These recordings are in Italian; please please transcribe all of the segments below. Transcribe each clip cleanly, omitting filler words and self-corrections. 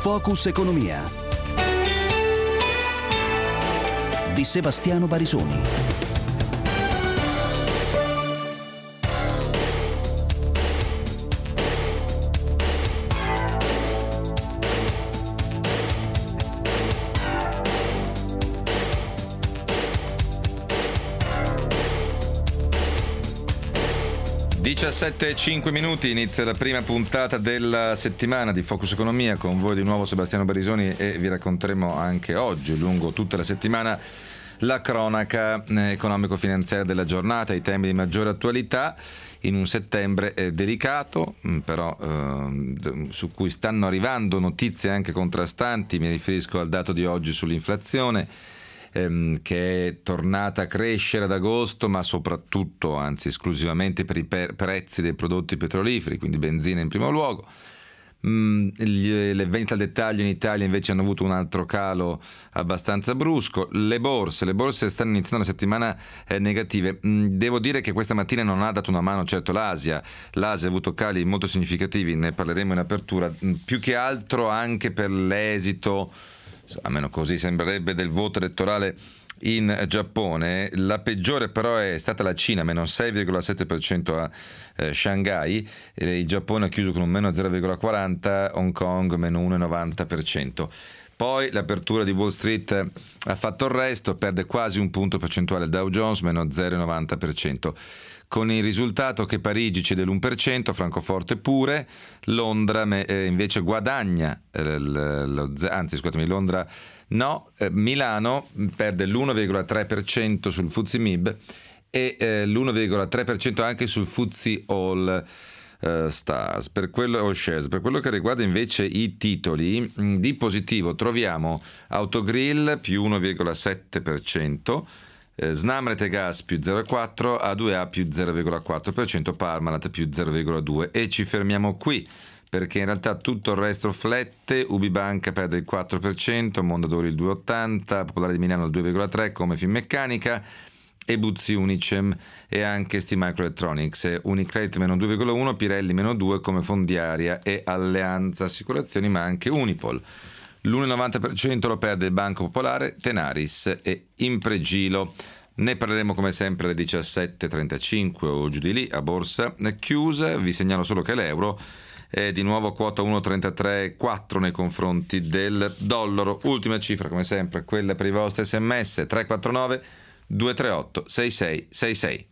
Focus Economia di Sebastiano Barisoni. e 5 minuti, inizia la prima puntata della settimana di Focus Economia, con voi di nuovo Sebastiano Barisoni, e vi racconteremo anche oggi, lungo tutta la settimana, la cronaca economico-finanziaria della giornata, i temi di maggiore attualità in un settembre delicato, però su cui stanno arrivando notizie anche contrastanti. Mi riferisco al dato di oggi sull'inflazione, che è tornata a crescere ad agosto, ma soprattutto, anzi esclusivamente per i prezzi dei prodotti petroliferi, quindi benzina in primo luogo. Le vendite al dettaglio in Italia invece hanno avuto un altro calo abbastanza brusco. Le borse stanno iniziando la settimana negative. Devo dire che questa mattina non ha dato una mano certo l'Asia ha avuto cali molto significativi, ne parleremo in apertura, più che altro anche per l'esito, almeno così sembrerebbe, del voto elettorale in Giappone. La peggiore però è stata la Cina, meno 6,7% a Shanghai, il Giappone ha chiuso con un meno 0,40%, Hong Kong meno 1,90%. Poi l'apertura di Wall Street ha fatto il resto, perde quasi un punto percentuale il Dow Jones, meno 0,90%. Con il risultato che Parigi cede l'1%, Francoforte pure, Londra invece guadagna, Londra no, Milano perde l'1,3% sul FTSE MIB e l'1,3% anche sul FTSE All Stars, per quello che riguarda invece i titoli, di positivo troviamo Autogrill più 1,7%, Snam Rete Gas più 0,4%, A2A più 0,4%, Parmalat più 0,2%, e ci fermiamo qui perché in realtà tutto il resto flette. UbiBanca perde il 4%, Mondadori il 2,80%, Popolare di Milano il 2,3%, come Finmeccanica, e Buzzi Unicem e anche ST Microelectronics, Unicredit meno 2,1%, Pirelli meno 2% come Fondiaria e Alleanza Assicurazioni, ma anche Unipol. L'1,90% lo perde il Banco Popolare, Tenaris e Impregilo. Ne parleremo come sempre alle 17.35 o giù di lì a borsa chiusa. Vi segnalo solo che l'euro è di nuovo quota 1,33,4 nei confronti del dollaro. Ultima cifra come sempre, quella per i vostri sms, 349 238 6666.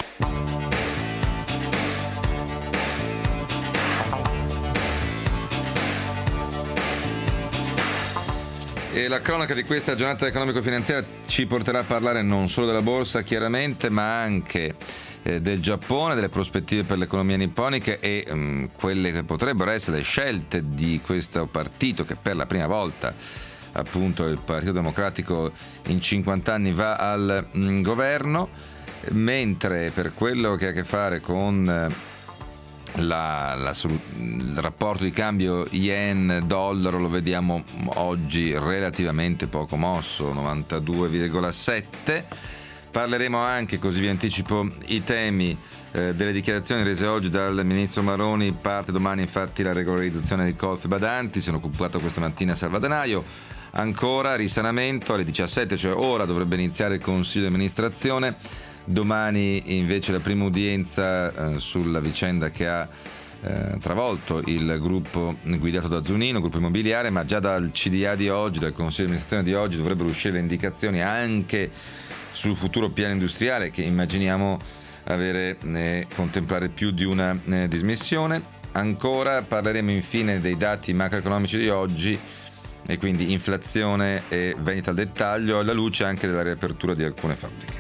E la cronaca di questa giornata economico-finanziaria ci porterà a parlare non solo della borsa chiaramente, ma anche del Giappone, delle prospettive per l'economia nipponica e quelle che potrebbero essere le scelte di questo partito che per la prima volta, appunto il Partito Democratico, in 50 anni va al governo, mentre per quello che ha a che fare con il rapporto di cambio yen-dollaro lo vediamo oggi relativamente poco mosso, 92,7. Parleremo anche, così vi anticipo i temi, delle dichiarazioni rese oggi dal ministro Maroni. Parte domani infatti la regolarizzazione dei colf badanti, se ne è occupato questa mattina Salvadanaio. Ancora risanamento alle 17, cioè ora dovrebbe iniziare il consiglio di amministrazione. Domani invece la prima udienza sulla vicenda che ha travolto il gruppo guidato da Zunino, gruppo immobiliare, ma già dal CDA di oggi, dal consiglio di amministrazione di oggi, dovrebbero uscire le indicazioni anche sul futuro piano industriale, che immaginiamo contemplare più di una dismissione. Ancora parleremo infine dei dati macroeconomici di oggi, e quindi inflazione e vendita al dettaglio, alla luce anche della riapertura di alcune fabbriche.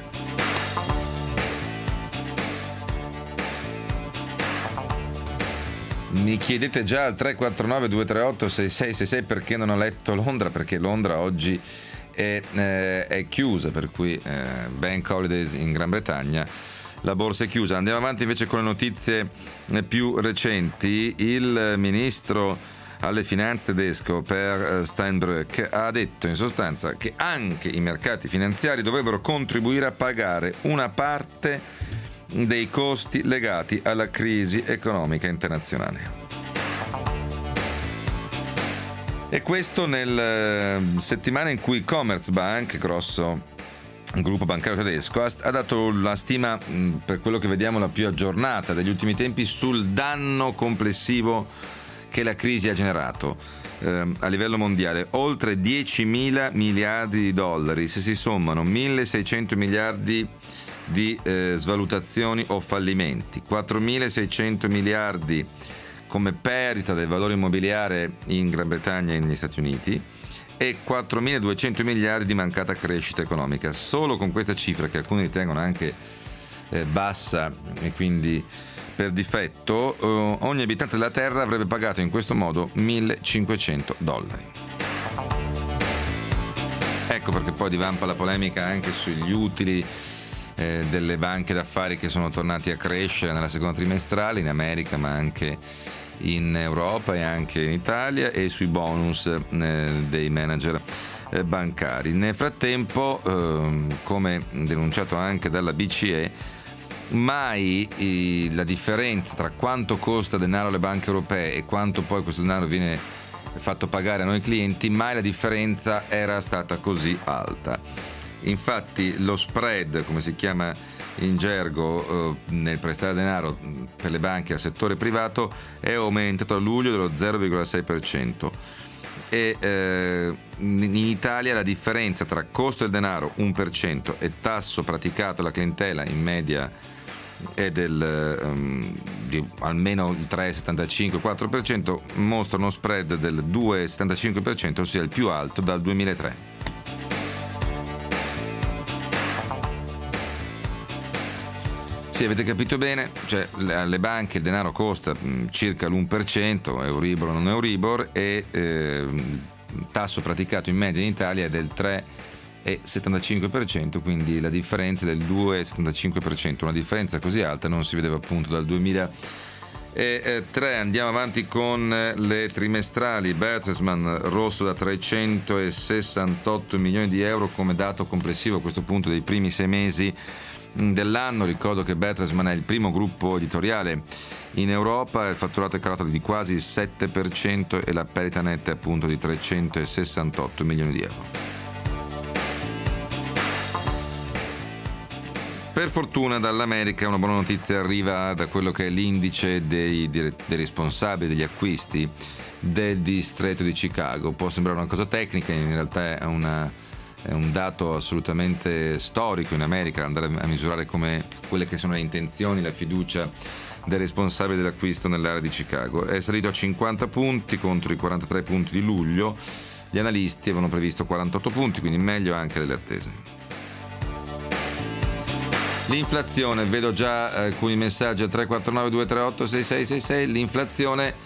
Mi chiedete già al 349 238 6666 perché non ho letto Londra, perché Londra oggi è chiusa, per cui Bank Holidays in Gran Bretagna, la borsa è chiusa. Andiamo avanti invece con le notizie più recenti. Il ministro alle finanze tedesco Per Steinbrück ha detto in sostanza che anche i mercati finanziari dovrebbero contribuire a pagare una parte dei costi legati alla crisi economica internazionale. E questo nel settimana in cui Commerzbank, grosso gruppo bancario tedesco, ha dato la stima, per quello che vediamo, la più aggiornata degli ultimi tempi sul danno complessivo che la crisi ha generato a livello mondiale. Oltre 10.000 miliardi di dollari, se si sommano 1.600 miliardi di svalutazioni o fallimenti, 4.600 miliardi come perdita del valore immobiliare in Gran Bretagna e negli Stati Uniti e 4.200 miliardi di mancata crescita economica. Solo con questa cifra, che alcuni ritengono anche bassa e quindi per difetto, ogni abitante della Terra avrebbe pagato in questo modo $1.500. Ecco perché poi divampa la polemica anche sugli utili delle banche d'affari che sono tornati a crescere nella seconda trimestrale in America, ma anche in Europa e anche in Italia, e sui bonus dei manager bancari. Nel frattempo, come denunciato anche dalla BCE, mai la differenza tra quanto costa denaro alle banche europee e quanto poi questo denaro viene fatto pagare a noi clienti, mai la differenza era stata così alta. Infatti lo spread, come si chiama in gergo, nel prestare denaro per le banche al settore privato, è aumentato a luglio dello 0,6%. E in Italia la differenza tra costo del denaro 1% e tasso praticato alla clientela in media è di almeno il 3,75-4%, mostra uno spread del 2,75%, ossia il più alto dal 2003. Sì, avete capito bene, cioè alle banche il denaro costa circa l'1%, Euribor o non Euribor, e il tasso praticato in media in Italia è del 3,75%, quindi la differenza è del 2,75%, una differenza così alta non si vedeva appunto dal 2003. Andiamo avanti con le trimestrali. Bertelsmann rosso da 368 milioni di euro come dato complessivo a questo punto dei primi 6 mesi dell'anno. Ricordo che Bertelsmann è il primo gruppo editoriale in Europa, il fatturato è calato di quasi il 7% e la perdita netta è appunto di 368 milioni di euro. Per fortuna dall'America una buona notizia arriva da quello che è l'indice dei responsabili degli acquisti del distretto di Chicago. Può sembrare una cosa tecnica, in realtà è un dato assolutamente storico in America, andare a misurare come quelle che sono le intenzioni, la fiducia dei responsabili dell'acquisto nell'area di Chicago. È salito a 50 punti contro i 43 punti di luglio. Gli analisti avevano previsto 48 punti, quindi meglio anche delle attese. L'inflazione, vedo già alcuni messaggi al 349 238 6666. L'inflazione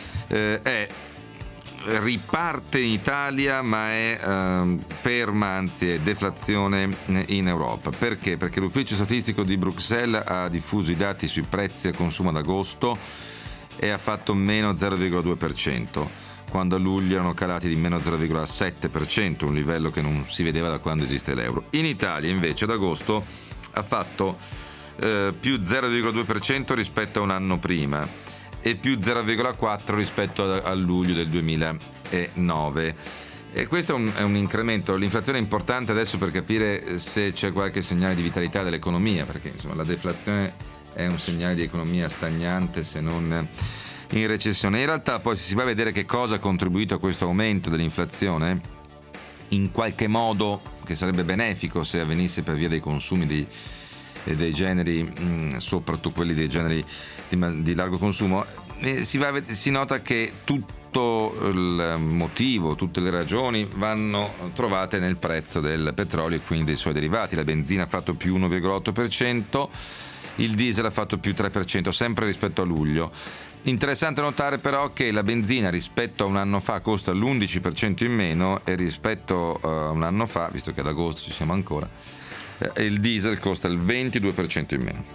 riparte in Italia, ma è ferma, anzi è deflazione in Europa. Perché? Perché l'ufficio statistico di Bruxelles ha diffuso i dati sui prezzi a consumo ad agosto e ha fatto meno 0,2%, quando a luglio erano calati di meno 0,7%, un livello che non si vedeva da quando esiste l'euro. In Italia invece ad agosto ha fatto più 0,2% rispetto a un anno prima e più 0,4% rispetto a luglio del 2009. E questo è un incremento. L'inflazione è importante adesso per capire se c'è qualche segnale di vitalità dell'economia, perché insomma la deflazione è un segnale di economia stagnante, se non in recessione. In realtà poi, se si va a vedere che cosa ha contribuito a questo aumento dell'inflazione, in qualche modo, che sarebbe benefico se avvenisse per via dei consumi dei generi, soprattutto quelli dei generi di largo consumo, si nota che tutto il motivo, tutte le ragioni vanno trovate nel prezzo del petrolio e quindi dei suoi derivati. La benzina ha fatto più 1,8%, il diesel ha fatto più 3%, sempre rispetto a luglio. Interessante notare però che la benzina rispetto a un anno fa costa l'11% in meno, e rispetto a un anno fa, visto che ad agosto ci siamo ancora, il diesel costa il 22% in meno.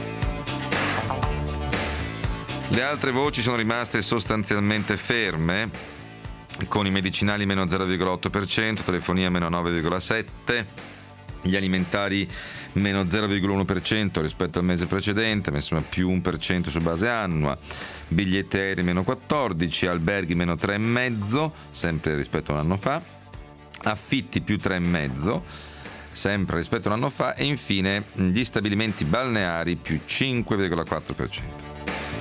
Le altre voci sono rimaste sostanzialmente ferme, con i medicinali meno 0,8%, telefonia meno 9,7%, Gli alimentari meno 0,1% rispetto al mese precedente, insomma più 1% su base annua. Biglietti aerei meno 14%, alberghi meno 3,5%, sempre rispetto a un anno fa. Affitti più 3,5%, sempre rispetto a un anno fa. E infine gli stabilimenti balneari più 5,4%.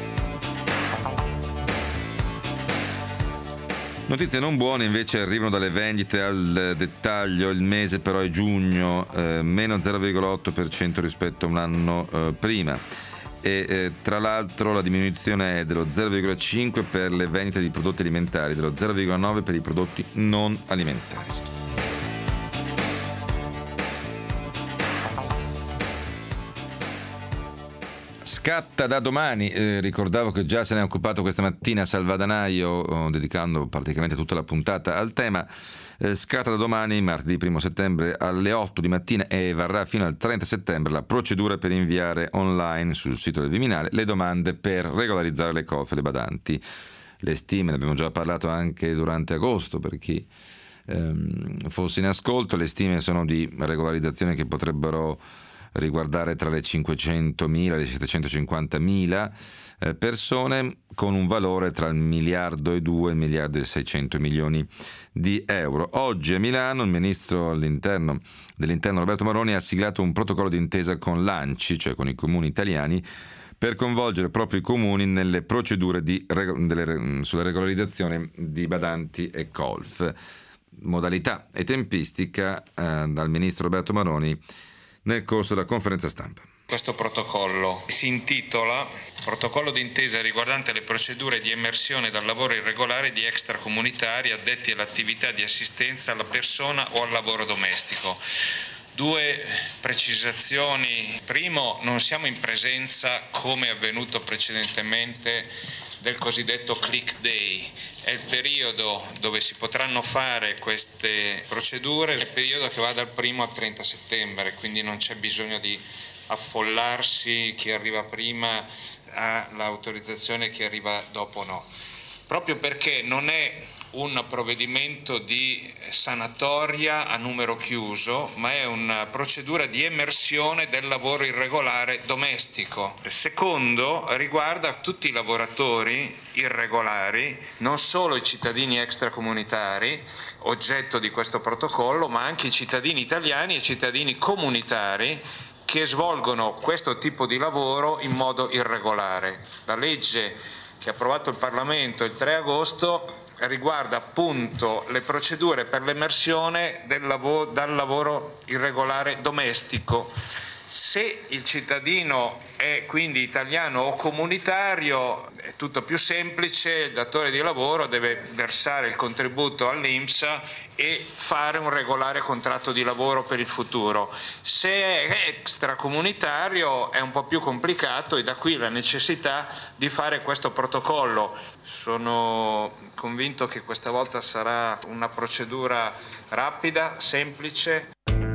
Notizie non buone invece arrivano dalle vendite al dettaglio. Il mese però è giugno, meno 0,8% rispetto a un anno prima, e tra l'altro la diminuzione è dello 0,5% per le vendite di prodotti alimentari, dello 0,9% per i prodotti non alimentari. Scatta da domani, ricordavo che già se ne è occupato questa mattina Salvadanaio, dedicando praticamente tutta la puntata al tema. Scatta da domani, martedì 1 settembre alle 8 di mattina, e varrà fino al 30 settembre la procedura per inviare online sul sito del Viminale le domande per regolarizzare le colf e le badanti. Le stime, ne abbiamo già parlato anche durante agosto, per chi fosse in ascolto. Le stime sono di regolarizzazione che potrebbero riguardare tra le 500.000 e le 750.000 persone, con un valore tra il 1,2 miliardi e il 1,6 miliardi di euro. Oggi a Milano il ministro dell'Interno Roberto Maroni ha siglato un protocollo d'intesa con l'ANCI, cioè con i comuni italiani, per coinvolgere proprio i comuni nelle procedure sulla regolarizzazione di badanti e colf. Modalità e tempistica dal ministro Roberto Maroni nel corso della conferenza stampa. Questo protocollo si intitola Protocollo d'intesa riguardante le procedure di emersione dal lavoro irregolare di extracomunitari addetti all'attività di assistenza alla persona o al lavoro domestico. Due precisazioni. Primo, non siamo in presenza, come avvenuto precedentemente, del cosiddetto click day. È il periodo dove si potranno fare queste procedure, è il periodo che va dal 1 al 30 settembre, quindi non c'è bisogno di affollarsi, chi arriva prima ha l'autorizzazione, chi arriva dopo no. Proprio perché non è un provvedimento di sanatoria a numero chiuso, ma è una procedura di emersione del lavoro irregolare domestico. Il secondo riguarda tutti i lavoratori irregolari, non solo i cittadini extracomunitari, oggetto di questo protocollo, ma anche i cittadini italiani e i cittadini comunitari che svolgono questo tipo di lavoro in modo irregolare. La legge che ha approvato il Parlamento il 3 agosto riguarda appunto le procedure per l'emersione dal lavoro irregolare domestico. Se il cittadino è quindi italiano o comunitario è tutto più semplice, il datore di lavoro deve versare il contributo all'INPS e fare un regolare contratto di lavoro per il futuro. Se è extracomunitario è un po' più complicato, e da qui la necessità di fare questo protocollo. Sono convinto che questa volta sarà una procedura rapida, semplice.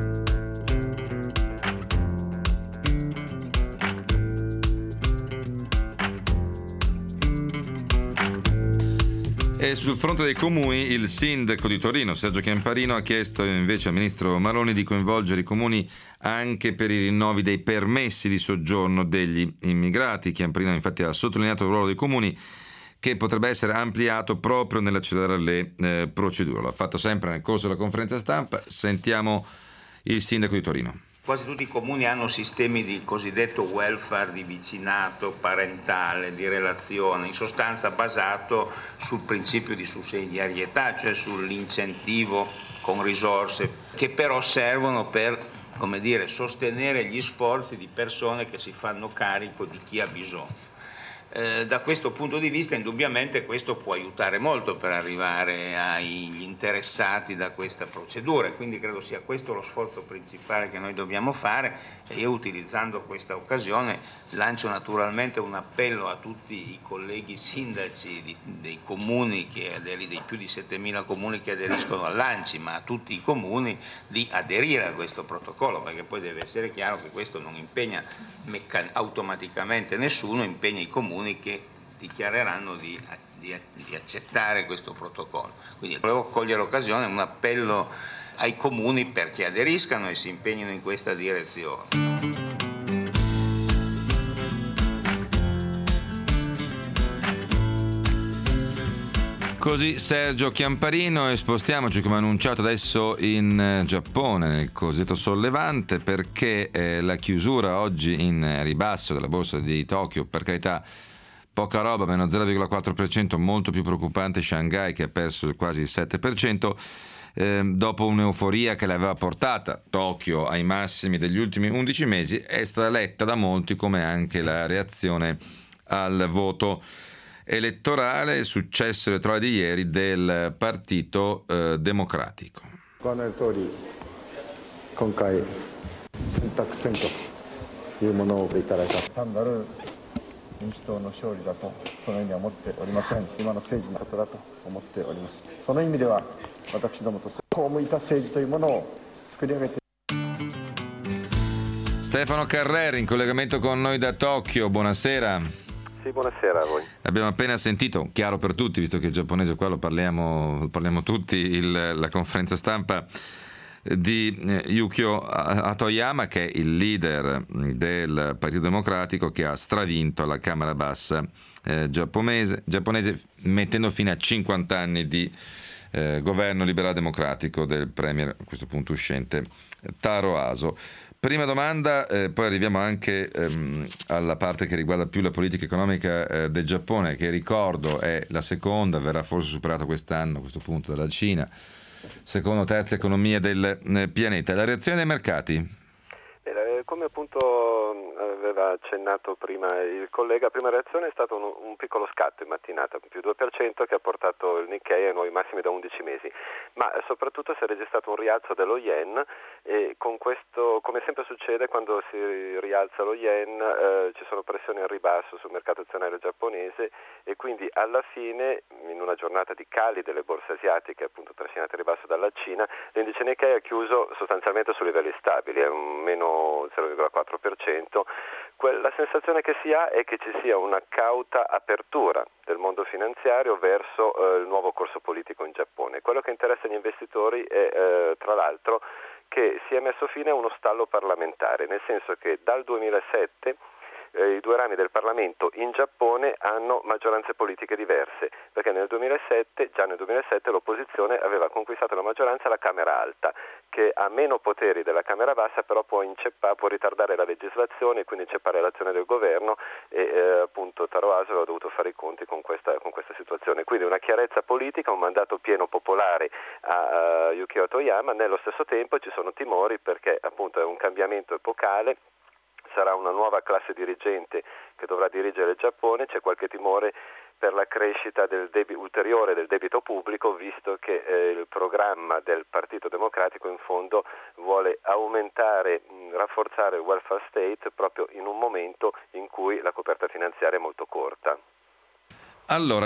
E sul fronte dei comuni, il sindaco di Torino, Sergio Chiamparino, ha chiesto invece al ministro Maroni di coinvolgere i comuni anche per i rinnovi dei permessi di soggiorno degli immigrati. Chiamparino infatti ha sottolineato il ruolo dei comuni, che potrebbe essere ampliato proprio nell'accelerare le procedure. L'ha fatto sempre nel corso della conferenza stampa. Sentiamo il sindaco di Torino. Quasi tutti i comuni hanno sistemi di cosiddetto welfare, di vicinato, parentale, di relazione, in sostanza basato sul principio di sussidiarietà, cioè sull'incentivo con risorse, che però servono per, sostenere gli sforzi di persone che si fanno carico di chi ha bisogno. Da questo punto di vista indubbiamente questo può aiutare molto per arrivare agli interessati da questa procedura, quindi credo sia questo lo sforzo principale che noi dobbiamo fare, e io, utilizzando questa occasione, lancio naturalmente un appello a tutti i colleghi sindaci dei comuni, dei più di 7.000 comuni che aderiscono all'ANCI, ma a tutti i comuni di aderire a questo protocollo, perché poi deve essere chiaro che questo non impegna automaticamente nessuno, impegna i comuni che dichiareranno di accettare questo protocollo. Quindi volevo cogliere l'occasione, un appello ai comuni perché aderiscano e si impegnino in questa direzione. Così Sergio Chiamparino, e spostiamoci come annunciato adesso in Giappone, nel cosiddetto sollevante, perché la chiusura oggi in ribasso della borsa di Tokyo, per carità poca roba, meno 0,4%, molto più preoccupante Shanghai che ha perso quasi il 7%, dopo un'euforia che l'aveva portata Tokyo ai massimi degli ultimi 11 mesi, è stata letta da molti come anche la reazione al voto elettorale, successo elettorale di ieri del Partito Democratico. ご案内の通り、今回選択選挙というものをいただいた単なる民主党の勝利だとそのようには思っておりません。今の政治のことだと思っております。その意味では私どもとこう向いた政治というものを作り上げて。 Stefano Carreri in collegamento con noi da Tokyo, buonasera. Sì, buonasera a voi. Abbiamo appena sentito, chiaro per tutti, visto che il giapponese qua lo parliamo tutti, la conferenza stampa di Yukio Hatoyama, che è il leader del Partito Democratico, che ha stravinto la Camera Bassa giapponese, mettendo fine a 50 anni di governo liberal democratico del premier, a questo punto uscente, Taro Aso. Prima domanda, poi arriviamo anche alla parte che riguarda più la politica economica del Giappone, che ricordo è la seconda, verrà forse superato quest'anno a questo punto dalla Cina, seconda o terza economia del pianeta. La reazione dei mercati? Come appunto aveva accennato prima il collega, la prima reazione è stato un piccolo scatto in mattinata, più 2%, che ha portato il Nikkei ai nuovi massimi da 11 mesi, ma soprattutto si è registrato un rialzo dello yen, e con questo, come sempre succede quando si rialza lo yen, ci sono pressioni al ribasso sul mercato azionario giapponese, e quindi alla fine, in una giornata di cali delle borse asiatiche, appunto trascinate al ribasso dalla Cina, l'indice Nikkei ha chiuso sostanzialmente su livelli stabili, è un meno 0,4%. La sensazione che si ha è che ci sia una cauta apertura del mondo finanziario verso il nuovo corso politico in Giappone. Quello che interessa gli investitori è tra l'altro che si è messo fine a uno stallo parlamentare, nel senso che dal 2007 i due rami del Parlamento in Giappone hanno maggioranze politiche diverse, perché già nel 2007 l'opposizione aveva conquistato la maggioranza alla Camera Alta, che ha meno poteri della Camera Bassa, però può ritardare la legislazione e quindi inceppare l'azione del governo, e appunto Taro Aso aveva dovuto fare i conti con questa situazione. Quindi una chiarezza politica, un mandato pieno popolare a Yukio Hatoyama. Nello stesso tempo ci sono timori perché appunto è un cambiamento epocale, sarà una nuova classe dirigente che dovrà dirigere il Giappone, c'è qualche timore per la crescita ulteriore del debito pubblico, visto che il programma del Partito Democratico in fondo vuole rafforzare il welfare state proprio in un momento in cui la coperta finanziaria è molto corta. Allora,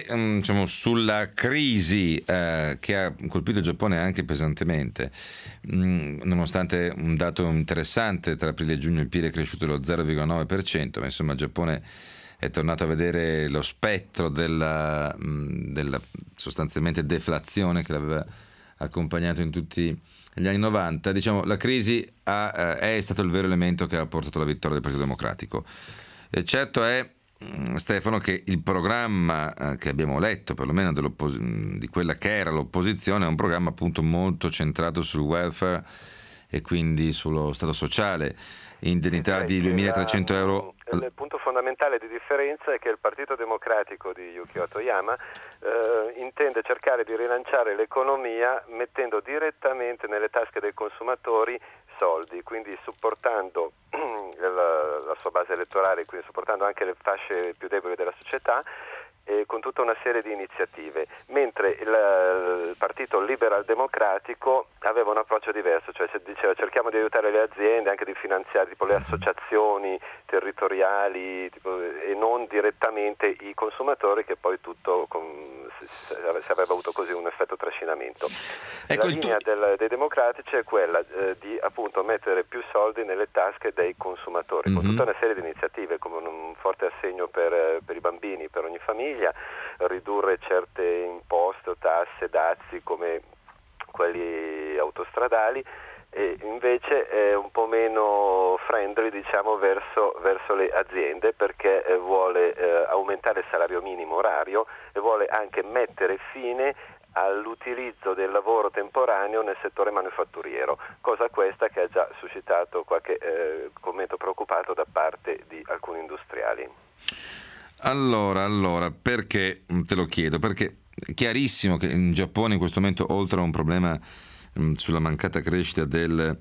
sulla crisi che ha colpito il Giappone anche pesantemente, nonostante un dato interessante, tra aprile e giugno il PIL è cresciuto dello 0,9%, ma insomma il Giappone è tornato a vedere lo spettro della sostanzialmente deflazione che l'aveva accompagnato in tutti gli anni 90. La crisi è stato il vero elemento che ha portato alla vittoria del Partito Democratico. Certo è, Stefano, che il programma che abbiamo letto, perlomeno di quella che era l'opposizione, è un programma appunto molto centrato sul welfare e quindi sullo stato sociale, indennità di 2.300 euro. Il punto fondamentale di differenza è che il Partito Democratico di Yukio Hatoyama intende cercare di rilanciare l'economia mettendo direttamente nelle tasche dei consumatori soldi, quindi supportando la sua base elettorale, quindi supportando anche le fasce più deboli della società, con tutta una serie di iniziative, mentre il partito liberal democratico aveva un approccio diverso, cioè diceva cerchiamo di aiutare le aziende, anche di finanziare tipo le associazioni territoriali e non direttamente i consumatori, che poi tutto si avrebbe avuto così un effetto trascinamento. La linea dei democratici è quella di appunto mettere più soldi nelle tasche dei consumatori, con tutta una serie di iniziative come un forte assegno per i bambini, per ogni famiglia, ridurre certe imposte o tasse, dazi come quelli autostradali, e invece è un po' meno friendly, diciamo, verso le aziende, perché vuole aumentare il salario minimo orario e vuole anche mettere fine all'utilizzo del lavoro temporaneo nel settore manifatturiero, cosa questa che ha già suscitato qualche commento preoccupato da parte di alcuni industriali. Allora, perché te lo chiedo? Perché è chiarissimo che in Giappone in questo momento, oltre a un problema sulla mancata crescita del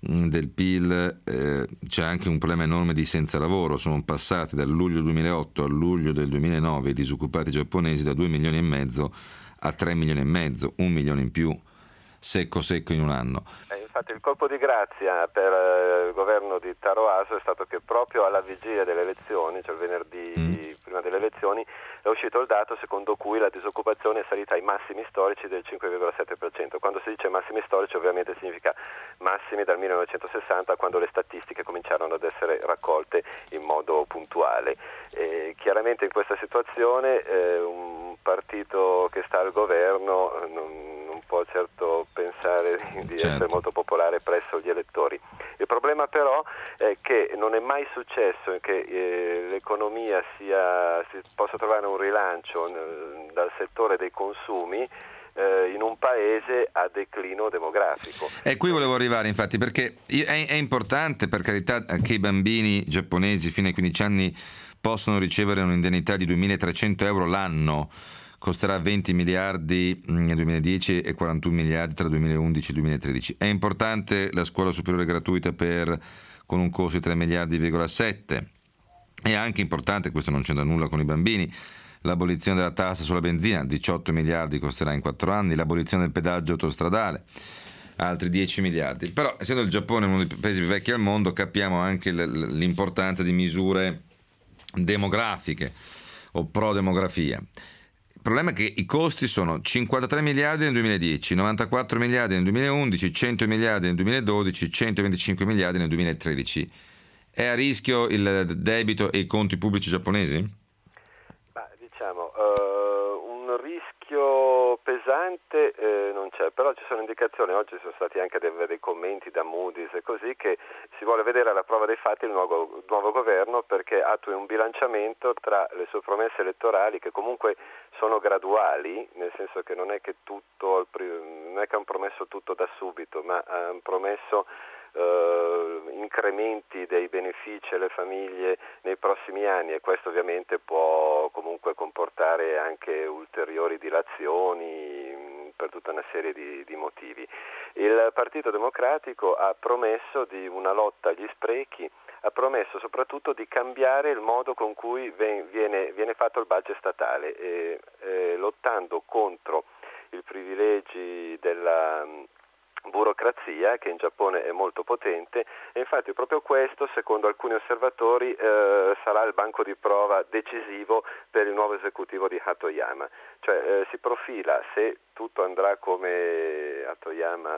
PIL, c'è anche un problema enorme di senza lavoro. Sono passati dal luglio 2008 al luglio del 2009 i disoccupati giapponesi da 2 milioni e mezzo a 3 milioni e mezzo, 1 milione in più secco in un anno. Infatti il colpo di grazia per il governo di Taro Aso è stato che proprio alla vigilia delle elezioni, cioè il venerdì prima delle elezioni, è uscito il dato secondo cui la disoccupazione è salita ai massimi storici del 5,7%. Quando si dice massimi storici ovviamente significa massimi dal 1960, quando le statistiche cominciarono ad essere raccolte in modo puntuale. Chiaramente in questa situazione un partito che sta al governo non può certo pensare di essere molto popolare presso gli elettori. Il problema però è che non è mai successo che l'economia si possa trovare un rilancio dal settore dei consumi in un paese a declino demografico. E qui volevo arrivare, infatti, perché è importante, per carità, che i bambini giapponesi fino ai 15 anni possono ricevere un'indennità di 2.300 euro l'anno. Costerà 20 miliardi nel 2010 e 41 miliardi tra 2011 e 2013. È importante la scuola superiore gratuita con un costo di 3 miliardi,7. È anche importante, questo non c'entra nulla con i bambini, l'abolizione della tassa sulla benzina, 18 miliardi costerà in 4 anni, l'abolizione del pedaggio autostradale, altri 10 miliardi. Però, essendo il Giappone uno dei paesi più vecchi al mondo, capiamo anche l'importanza di misure demografiche o pro-demografia. Il problema è che i costi sono 53 miliardi nel 2010, 94 miliardi nel 2011, 100 miliardi nel 2012, 125 miliardi nel 2013. È a rischio il debito e i conti pubblici giapponesi? Diciamo, un rischio pesante non c'è, però ci sono indicazioni, oggi sono stati anche dei commenti da Moody's e così, che si vuole vedere alla prova dei fatti il nuovo governo, perché attui un bilanciamento tra le sue promesse elettorali, che comunque sono graduali, nel senso che non è che hanno promesso tutto da subito, ma hanno promesso incrementi dei benefici alle famiglie nei prossimi anni, e questo ovviamente può comunque comportare anche ulteriori dilazioni per tutta una serie di motivi. Il Partito Democratico ha promesso di una lotta agli sprechi, ha promesso soprattutto di cambiare il modo con cui viene fatto il budget statale, lottando contro i privilegi della burocrazia, che in Giappone è molto potente, e infatti proprio questo, secondo alcuni osservatori, sarà il banco di prova decisivo per il nuovo esecutivo di Hatoyama. Cioè si profila, se tutto andrà come Hatoyama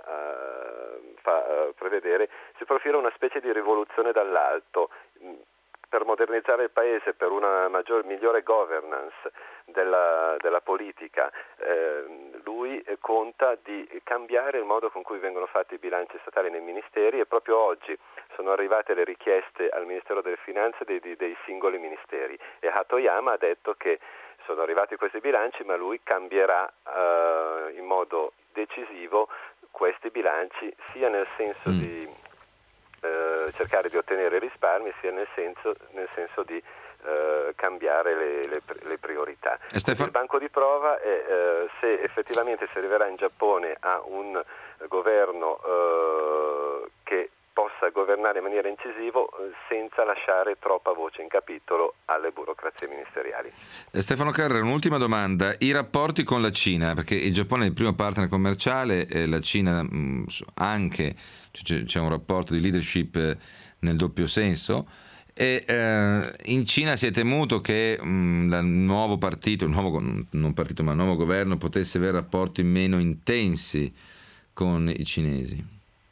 fa prevedere, si profila una specie di rivoluzione dall'alto per modernizzare il paese, per una migliore governance della politica. Lui conta di cambiare il modo con cui vengono fatti i bilanci statali nei ministeri, e proprio oggi sono arrivate le richieste al Ministero delle Finanze dei singoli ministeri, e Hatoyama ha detto che sono arrivati questi bilanci, ma lui cambierà in modo decisivo questi bilanci, sia nel senso di cercare di ottenere risparmi, sia nel senso di cambiare le priorità. Il banco di prova è se effettivamente si arriverà in Giappone a un governo che possa governare in maniera incisiva senza lasciare troppa voce in capitolo alle burocrazie ministeriali. Stefano Carrera, un'ultima domanda. I rapporti con la Cina, perché il Giappone è il primo partner commerciale, la Cina anche, c'è un rapporto di leadership nel doppio senso, e in Cina si è temuto che il nuovo partito, il nuovo governo potesse avere rapporti meno intensi con i cinesi.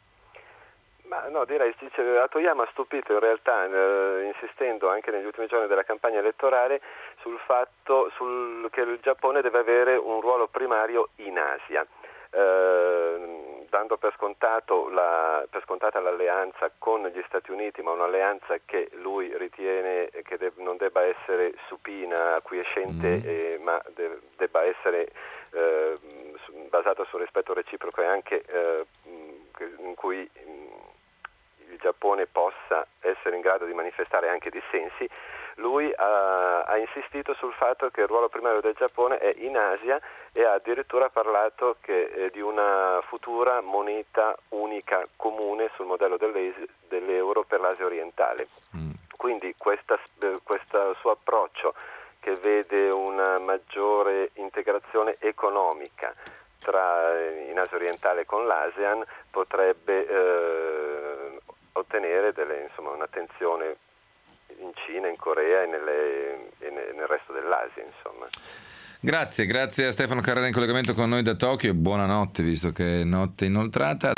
No, direi che Hatoyama ha stupito in realtà, insistendo anche negli ultimi giorni della campagna elettorale sul fatto che il Giappone deve avere un ruolo primario in Asia. dando per scontata l'alleanza con gli Stati Uniti, ma un'alleanza che lui ritiene che non debba essere supina, acquiescente, ma debba essere basata sul rispetto reciproco e anche in cui il Giappone possa essere in grado di manifestare anche dissensi. Lui ha insistito sul fatto che il ruolo primario del Giappone è in Asia e ha addirittura parlato di una futura moneta unica comune sul modello dell'euro per l'Asia orientale. Quindi questo suo approccio, che vede una maggiore integrazione economica in Asia orientale con l'ASEAN, potrebbe ottenere un'attenzione in Cina, in Corea e nel resto dell'Asia, insomma. Grazie a Stefano Carrera in collegamento con noi da Tokyo e buonanotte, visto che è notte inoltrata.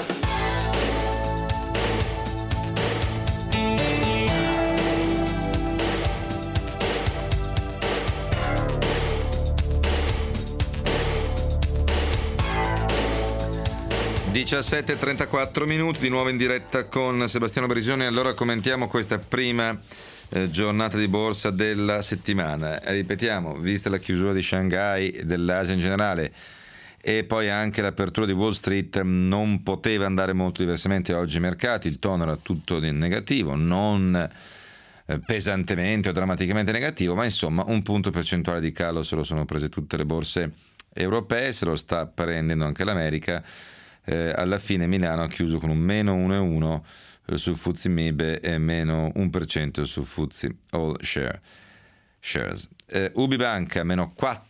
(17:34) di nuovo in diretta con Sebastiano Barisoni. Allora commentiamo questa prima giornata di borsa della settimana. Ripetiamo, vista la chiusura di Shanghai e dell'Asia in generale e poi anche l'apertura di Wall Street, non poteva andare molto diversamente oggi i mercati. Il tono era tutto negativo, non pesantemente o drammaticamente negativo, ma insomma un punto percentuale di calo se lo sono prese tutte le borse europee, se lo sta prendendo anche l'America. Alla fine Milano ha chiuso con un meno 1,1 su FTSE MIB e meno 1% su FTSE All Shares. UBI Banca meno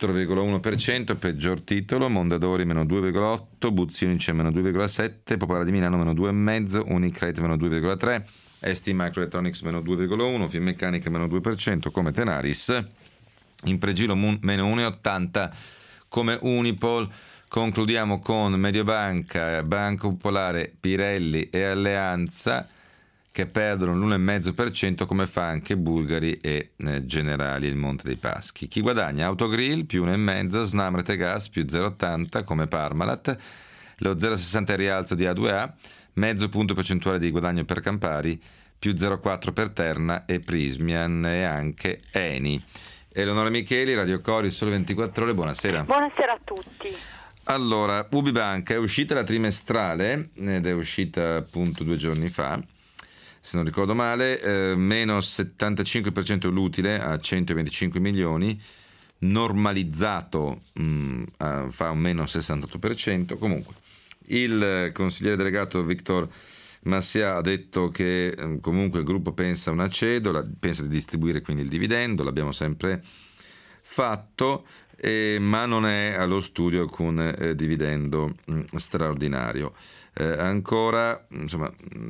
4,1%, peggior titolo. Mondadori meno 2,8%, Buzzi Unice meno 2,7%, Popolare di Milano meno 2,5%, Unicredit meno 2,3%, ST Microelectronics meno 2,1%, Finmeccanica meno 2% come Tenaris, in pregilo meno 1,80% come Unipol. Concludiamo con Mediobanca, Banco Popolare, Pirelli e Alleanza che perdono l'1,5% come fa anche Bulgari e Generali e il Monte dei Paschi. Chi guadagna? Autogrill più 1,5%, Snam Rete Gas più 0,80% come Parmalat, lo 0,60 è rialzo di A2A, mezzo punto percentuale di guadagno per Campari, più 0,4 per Terna e Prismian e anche Eni. Eleonora Micheli, Radio Cori, Sole 24 Ore, buonasera. Buonasera a tutti. Allora, UBI Banca è uscita la trimestrale ed è uscita appunto 2 giorni fa, se non ricordo male, meno 75% l'utile a 125 milioni, normalizzato fa un meno 68%. Comunque, il consigliere delegato Victor Massia ha detto che comunque il gruppo pensa a una cedola, pensa di distribuire quindi il dividendo, l'abbiamo sempre fatto, ma non è allo studio alcun dividendo straordinario. Ancora, insomma,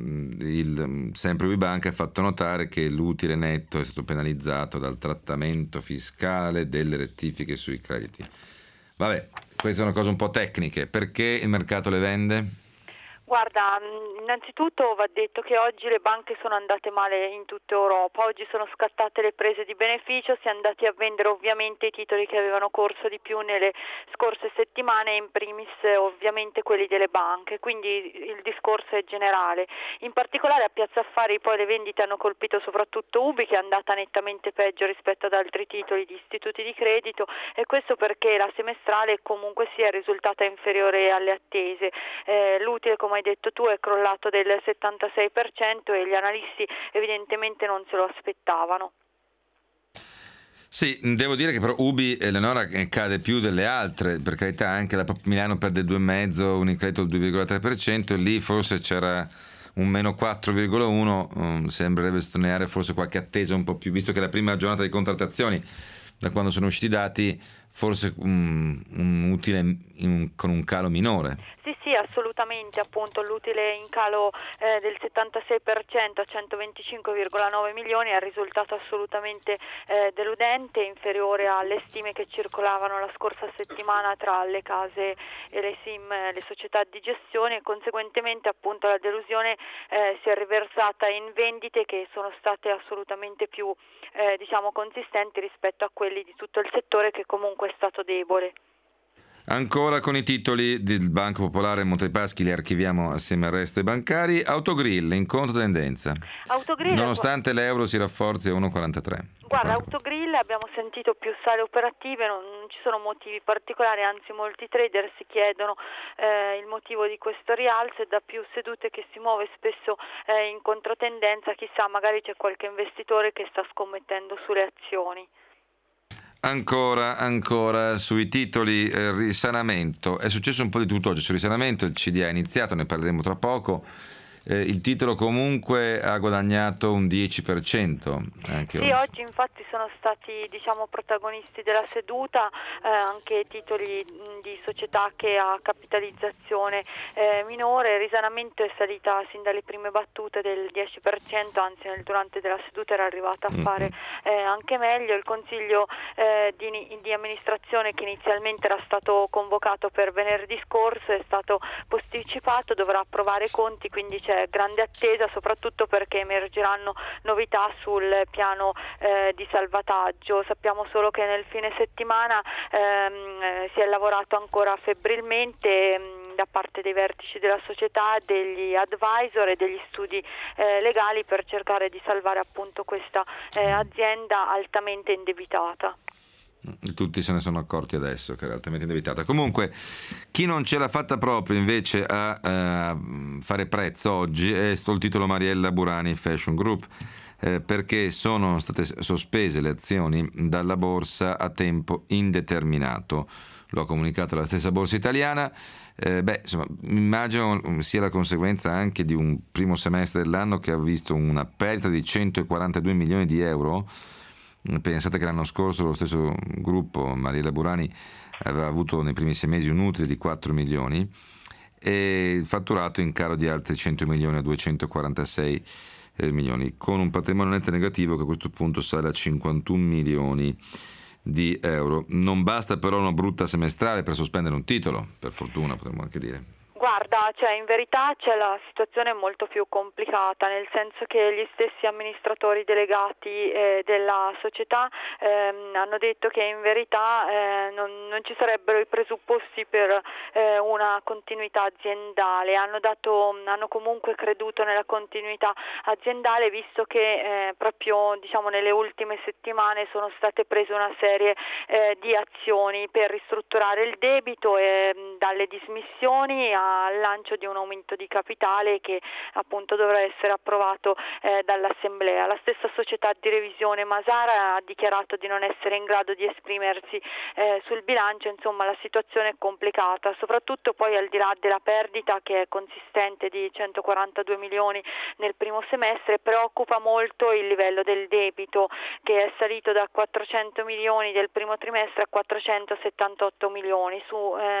sempre UBI Banca ha fatto notare che l'utile netto è stato penalizzato dal trattamento fiscale delle rettifiche sui crediti. Vabbè, queste sono cose un po' tecniche. Perché il mercato le vende? Guarda, innanzitutto va detto che oggi le banche sono andate male in tutta Europa, oggi sono scattate le prese di beneficio, si è andati a vendere ovviamente i titoli che avevano corso di più nelle scorse settimane, in primis ovviamente quelli delle banche, quindi il discorso è generale. In particolare a Piazza Affari poi le vendite hanno colpito soprattutto UBI, che è andata nettamente peggio rispetto ad altri titoli di istituti di credito, e questo perché la semestrale comunque sia risultata inferiore alle attese. L'utile, come hai detto tu, è crollato del 76% e gli analisti evidentemente non se lo aspettavano. Sì, devo dire che però UBI, Eleonora, cade più delle altre, per carità. Anche la Milano perde il 2,5%, Unicredit il 2,3%, lì forse c'era un meno 4,1%, sembrerebbe sottolineare forse qualche attesa un po' più, visto che la prima giornata di contrattazioni, da quando sono usciti i dati, forse un utile con un calo minore. Sì, assolutamente, appunto l'utile in calo del 76% a 125,9 milioni è un risultato assolutamente deludente, inferiore alle stime che circolavano la scorsa settimana tra le case e le SIM, le società di gestione, e conseguentemente appunto la delusione si è riversata in vendite che sono state assolutamente più consistenti rispetto a quelli di tutto il settore, che comunque è stato debole. Ancora con i titoli del Banco Popolare e Monte dei Paschi, li archiviamo assieme al resto dei bancari. Autogrill in controtendenza. Nonostante l'euro si rafforzi a 1,43. Guarda, Autogrill abbiamo sentito più sale operative, non ci sono motivi particolari, anzi molti trader si chiedono il motivo di questo rialzo, e da più sedute che si muove spesso in controtendenza, chissà, magari c'è qualche investitore che sta scommettendo sulle azioni. Ancora sui titoli, risanamento, è successo un po' di tutto oggi sul risanamento, il CDA è iniziato, ne parleremo tra poco. Il titolo comunque ha guadagnato un 10% anche sì, oggi infatti sono stati protagonisti della seduta anche titoli di società che ha capitalizzazione minore. Il risanamento è salita sin dalle prime battute del 10%, anzi durante della seduta era arrivata a fare anche meglio. Il consiglio di amministrazione, che inizialmente era stato convocato per venerdì scorso, è stato posticipato, dovrà approvare i conti, quindi c'è grande attesa, soprattutto perché emergeranno novità sul piano di salvataggio. Sappiamo solo che nel fine settimana si è lavorato ancora febbrilmente da parte dei vertici della società, degli advisor e degli studi legali per cercare di salvare appunto questa azienda altamente indebitata. Tutti se ne sono accorti adesso che era altamente indebitata. Comunque, chi non ce l'ha fatta proprio invece a fare prezzo oggi è il titolo Mariella Burani Fashion Group, perché sono state sospese le azioni dalla borsa a tempo indeterminato. Lo ha comunicato la stessa borsa italiana. Immagino sia la conseguenza anche di un primo semestre dell'anno che ha visto una perdita di 142 milioni di euro. Pensate che l'anno scorso lo stesso gruppo, Mariella Burani, aveva avuto nei primi 6 mesi un utile di 4 milioni e il fatturato in calo di altri 100 milioni a 246 milioni, con un patrimonio netto negativo che a questo punto sale a 51 milioni di euro. Non basta però una brutta semestrale per sospendere un titolo, per fortuna potremmo anche dire. Guarda, in verità la situazione è molto più complicata, nel senso che gli stessi amministratori delegati della società hanno detto che in verità non ci sarebbero i presupposti per una continuità aziendale. Hanno comunque creduto nella continuità aziendale, visto che proprio nelle ultime settimane sono state prese una serie di azioni per ristrutturare il debito, dalle dismissioni al lancio di un aumento di capitale che appunto dovrà essere approvato dall'Assemblea. La stessa società di revisione Masara ha dichiarato di non essere in grado di esprimersi sul bilancio. Insomma, la situazione è complicata, soprattutto poi al di là della perdita, che è consistente, di 142 milioni nel primo semestre. Preoccupa molto il livello del debito, che è salito da 400 milioni del primo trimestre a 478 milioni su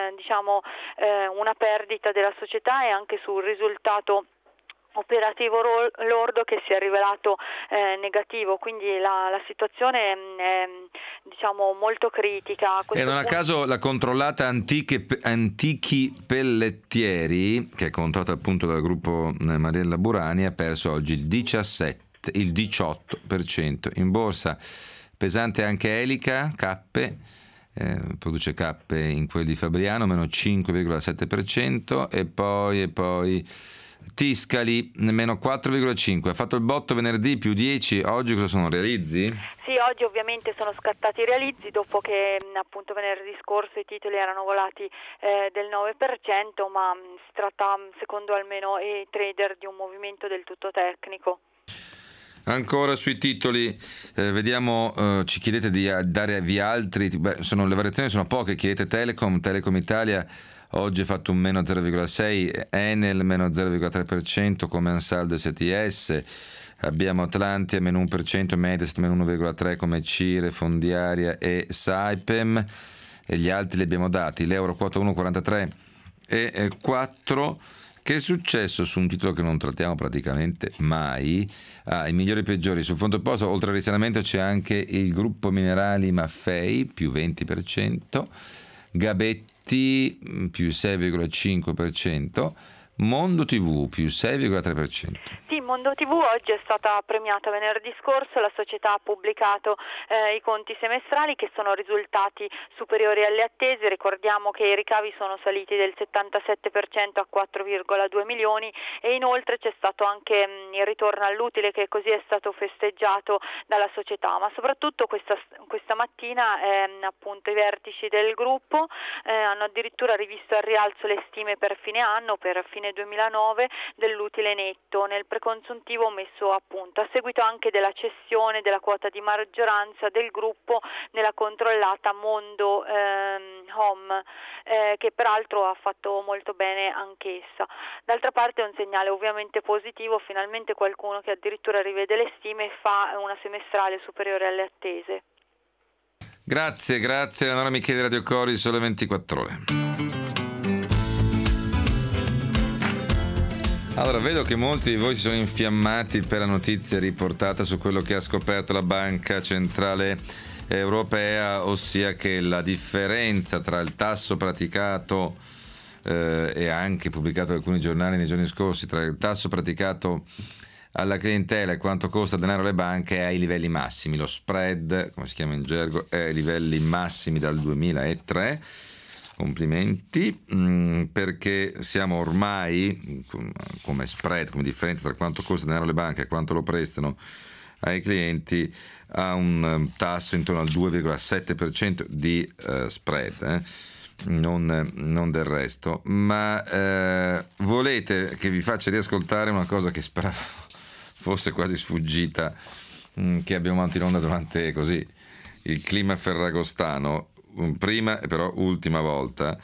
una perdita della società e anche sul risultato operativo lordo che si è rivelato negativo, quindi la situazione è molto critica. E non a caso la controllata Antichi Pellettieri, che è controllata appunto dal gruppo Mariella Burani, ha perso oggi il 18% in borsa. Pesante anche Elica, Cappe, produce cappe in quel di Fabriano, meno 5,7%, e poi Tiscali meno 4,5%. Ha fatto il botto venerdì più 10%, oggi cosa sono, realizzi? Sì, oggi ovviamente sono scattati i realizzi dopo che appunto venerdì scorso i titoli erano volati del 9%, ma si tratta, secondo almeno i trader, di un movimento del tutto tecnico. Ancora sui titoli, vediamo, ci chiedete di dare via altri, le variazioni sono poche. Chiedete Telecom Italia oggi ha fatto un meno 0,6%, Enel meno 0,3% come Ansaldo e STS, abbiamo Atlantia meno 1%, Mediaset meno 1,3% come Cire, Fondiaria e Saipem, e gli altri li abbiamo dati. L'euro quota 1,43 e 4%. Che è successo su un titolo che non trattiamo praticamente mai? I migliori e peggiori. Sul fondo opposto, oltre al risanamento, c'è anche il gruppo minerali Maffei, più 20%, Gabetti, più 6,5%, Mondo TV più 6,3%. Sì, Mondo TV oggi è stata premiata venerdì scorso, la società ha pubblicato i conti semestrali che sono risultati superiori alle attese. Ricordiamo che i ricavi sono saliti del 77% a 4,2 milioni e inoltre c'è stato anche il ritorno all'utile che così è stato festeggiato dalla società, ma soprattutto questa mattina appunto i vertici del gruppo hanno addirittura rivisto al rialzo le stime per fine anno, per fine 2009 dell'utile netto nel preconsuntivo messo a punto, a seguito anche della cessione della quota di maggioranza del gruppo nella controllata Mondo Home, che peraltro ha fatto molto bene anch'essa. D'altra parte è un segnale ovviamente positivo, finalmente qualcuno che addirittura rivede le stime e fa una semestrale superiore alle attese. Grazie Eleonora Micheli, Radio Cori, Sole 24 Ore. Allora, vedo che molti di voi si sono infiammati per la notizia riportata su quello che ha scoperto la Banca Centrale Europea, ossia che la differenza tra il tasso praticato e anche pubblicato da alcuni giornali nei giorni scorsi, tra il tasso praticato alla clientela e quanto costa il denaro alle banche è ai livelli massimi. Lo spread, come si chiama in gergo, è ai livelli massimi dal 2003. Complimenti, perché siamo ormai come spread, come differenza tra quanto costa il denaro alle banche e quanto lo prestano ai clienti, a un tasso intorno al 2,7% di spread, non del resto. Ma volete che vi faccia riascoltare una cosa che speravo fosse quasi sfuggita, che abbiamo mandato in onda durante così il clima ferragostano, prima e però ultima volta.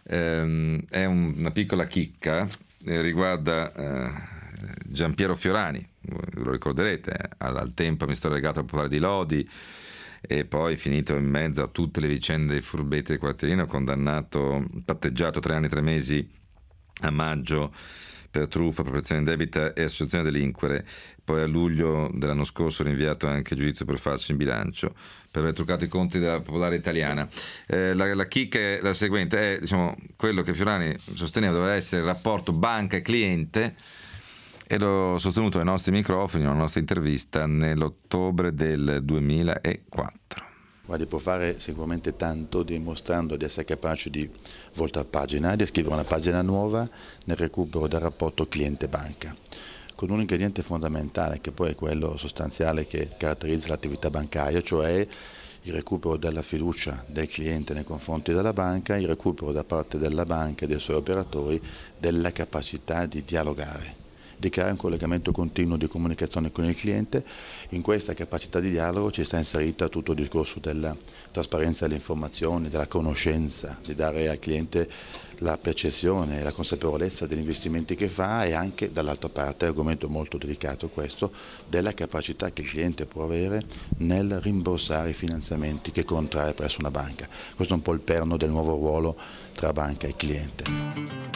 È una piccola chicca, riguarda Giampiero Fiorani, lo ricorderete, al tempo amministratore delegato al Popolare di Lodi e poi finito in mezzo a tutte le vicende dei furbetti del quartierino, condannato, patteggiato 3 anni e 3 mesi a maggio per truffa, appropriazione indebita e associazione a delinquere. Poi a luglio dell'anno scorso rinviato anche a giudizio per falso in bilancio per aver truccato i conti della Popolare Italiana. La chicca è la seguente, è quello che Fiorani sosteneva doveva essere il rapporto banca e cliente, e l'ho sostenuto ai nostri microfoni, nella nostra intervista nell'ottobre del 2004. Guardi, può fare sicuramente tanto dimostrando di essere capace di voltare pagina, di scrivere una pagina nuova nel recupero del rapporto cliente-banca, con un ingrediente fondamentale che poi è quello sostanziale che caratterizza l'attività bancaria, cioè il recupero della fiducia del cliente nei confronti della banca, il recupero da parte della banca e dei suoi operatori della capacità di dialogare, di creare un collegamento continuo di comunicazione con il cliente. In questa capacità di dialogo ci sta inserita tutto il discorso della trasparenza delle informazioni, della conoscenza, di dare al cliente la percezione e la consapevolezza degli investimenti che fa, e anche dall'altra parte, argomento molto delicato questo, della capacità che il cliente può avere nel rimborsare i finanziamenti che contrae presso una banca. Questo è un po' il perno del nuovo ruolo tra banca e cliente.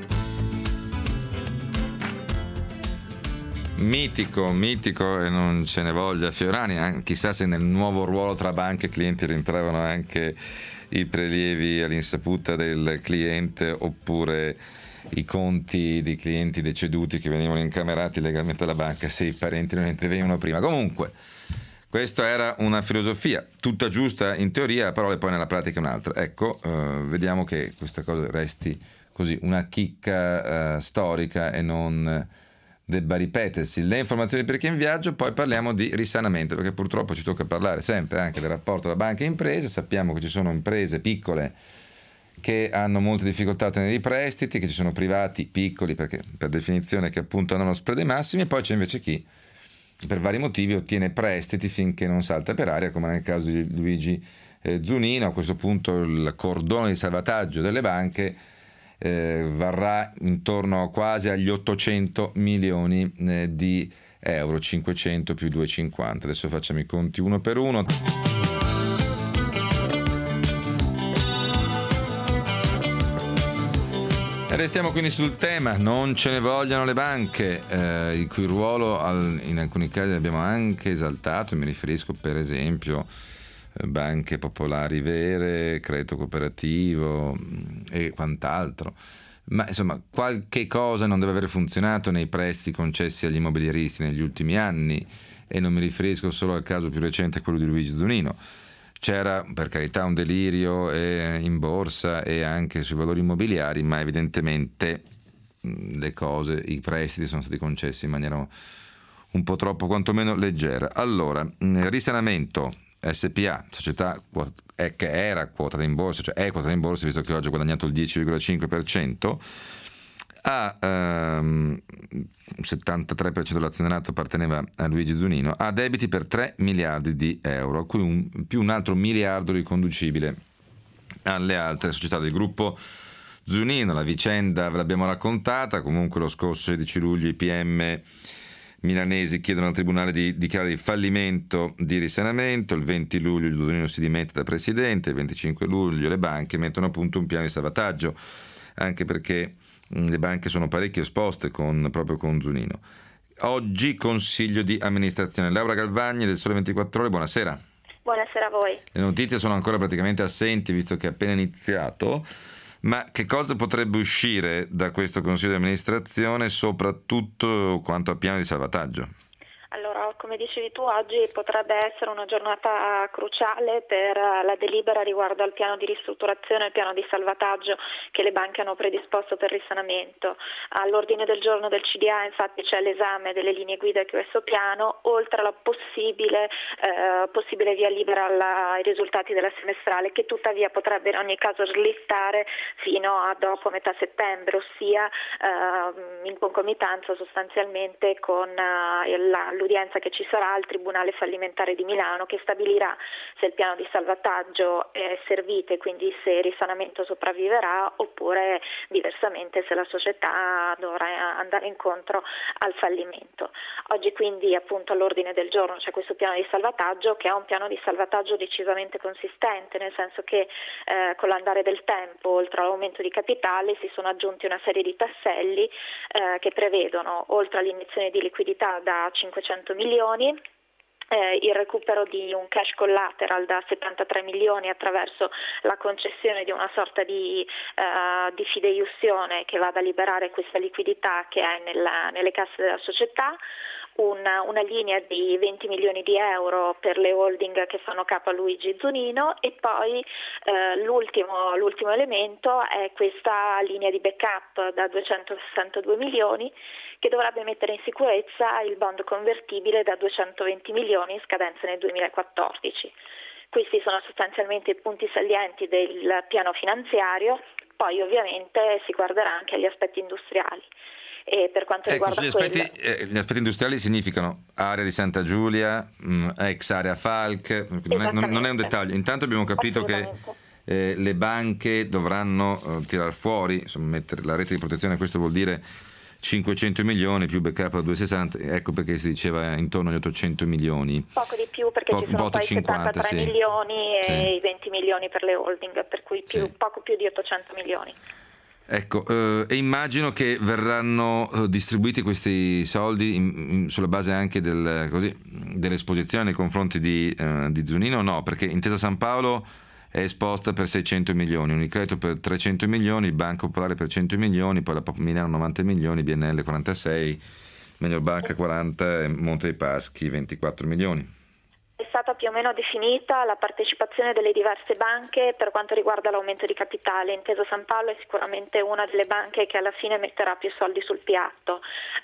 Mitico e non ce ne voglia Fiorani, chissà se nel nuovo ruolo tra banche e clienti rientravano anche i prelievi all'insaputa del cliente oppure i conti di clienti deceduti che venivano incamerati legalmente alla banca se i parenti non intervenivano prima. Comunque questa era una filosofia tutta giusta in teoria, a parole, poi nella pratica un'altra. Ecco, vediamo che questa cosa resti così una chicca storica e non debba ripetersi. Le informazioni per chi è in viaggio, poi parliamo di risanamento, perché purtroppo ci tocca parlare sempre anche del rapporto tra banche e imprese. Sappiamo che ci sono imprese piccole che hanno molte difficoltà a ottenere i prestiti, che ci sono privati piccoli perché per definizione che appunto hanno spread massimi, e poi c'è invece chi per vari motivi ottiene prestiti finché non salta per aria, come nel caso di Luigi Zunino. A questo punto il cordone di salvataggio delle banche varrà intorno quasi agli 800 milioni di euro, 500 più 250. Adesso facciamo i conti uno per uno. E restiamo quindi sul tema, non ce ne vogliano le banche, il cui ruolo in alcuni casi abbiamo anche esaltato. Mi riferisco per esempio banche popolari vere, credito cooperativo e quant'altro. ma insomma qualche cosa non deve aver funzionato nei prestiti concessi agli immobiliaristi negli ultimi anni, e non mi riferisco solo al caso più recente, quello di Luigi Zunino. C'era per carità un delirio in borsa e anche sui valori immobiliari, ma evidentemente i prestiti sono stati concessi in maniera un po' troppo quantomeno leggera. Allora, Risanamento SPA, società che era quotata in borsa, cioè è quotata in borsa, visto che oggi ha guadagnato il 10,5%, ha 73% dell'azionariato apparteneva a Luigi Zunino, ha debiti per 3 miliardi di euro, a cui più un altro miliardo riconducibile alle altre società del gruppo Zunino. La vicenda ve l'abbiamo raccontata, comunque lo scorso 16 luglio i PM milanesi chiedono al tribunale di dichiarare il fallimento di Risanamento, il 20 luglio il Zunino si dimette da presidente, il 25 luglio le banche mettono a punto un piano di salvataggio, anche perché le banche sono parecchio esposte proprio con Zunino. Oggi consiglio di amministrazione. Laura Galvagni del Sole 24 Ore, buonasera. Buonasera a voi. Le notizie sono ancora praticamente assenti, visto che è appena iniziato, ma che cosa potrebbe uscire da questo consiglio di amministrazione, soprattutto quanto al piano di salvataggio? Allora, come dicevi tu, oggi potrebbe essere una giornata cruciale per la delibera riguardo al piano di ristrutturazione e al piano di salvataggio che le banche hanno predisposto per Risanamento. All'ordine del giorno del CDA infatti c'è l'esame delle linee guida di questo piano, oltre alla possibile via libera ai risultati della semestrale, che tuttavia potrebbe in ogni caso slittare fino a dopo metà settembre, ossia in concomitanza sostanzialmente con l'udienza che ci sarà al Tribunale fallimentare di Milano, che stabilirà se il piano di salvataggio è servito e quindi se Risanamento sopravviverà, oppure diversamente se la società dovrà andare incontro al fallimento. Oggi quindi appunto all'ordine del giorno c'è questo piano di salvataggio, che è un piano di salvataggio decisamente consistente, nel senso che con l'andare del tempo, oltre all'aumento di capitale, si sono aggiunti una serie di tasselli che prevedono, oltre all'iniezione di liquidità da 500 milioni, il recupero di un cash collateral da 73 milioni attraverso la concessione di una sorta di fideiussione che vada a liberare questa liquidità che è nelle casse della società, una linea di 20 milioni di euro per le holding che fanno capo a Luigi Zunino, e poi l'ultimo elemento è questa linea di backup da 262 milioni che dovrebbe mettere in sicurezza il bond convertibile da 220 milioni in scadenza nel 2014. Questi sono sostanzialmente i punti salienti del piano finanziario, poi ovviamente si guarderà anche agli aspetti industriali. E per quanto riguarda gli aspetti industriali significano area di Santa Giulia, ex area Falck, non è un dettaglio. Intanto abbiamo capito che le banche dovranno tirar fuori, insomma, mettere la rete di protezione, questo vuol dire 500 milioni più backup da 260, ecco perché si diceva intorno agli 800 milioni. Poco di più, perché ci sono poi 50, 73 sì. milioni e i 20 milioni per le holding, per cui poco più di 800 milioni. Ecco, e immagino che verranno distribuiti questi soldi sulla base anche dell'esposizione nei confronti di Zunino, no? Perché Intesa San Paolo è esposta per 600 milioni, Unicredito per 300 milioni, Banca Popolare per 100 milioni, poi la Milano 90 milioni, BNL 46, Mediobanca 40 e Monte dei Paschi 24 milioni. È stata più o meno definita la partecipazione delle diverse banche per quanto riguarda l'aumento di capitale. Intesa San Paolo è sicuramente una delle banche che alla fine metterà più soldi sul piatto.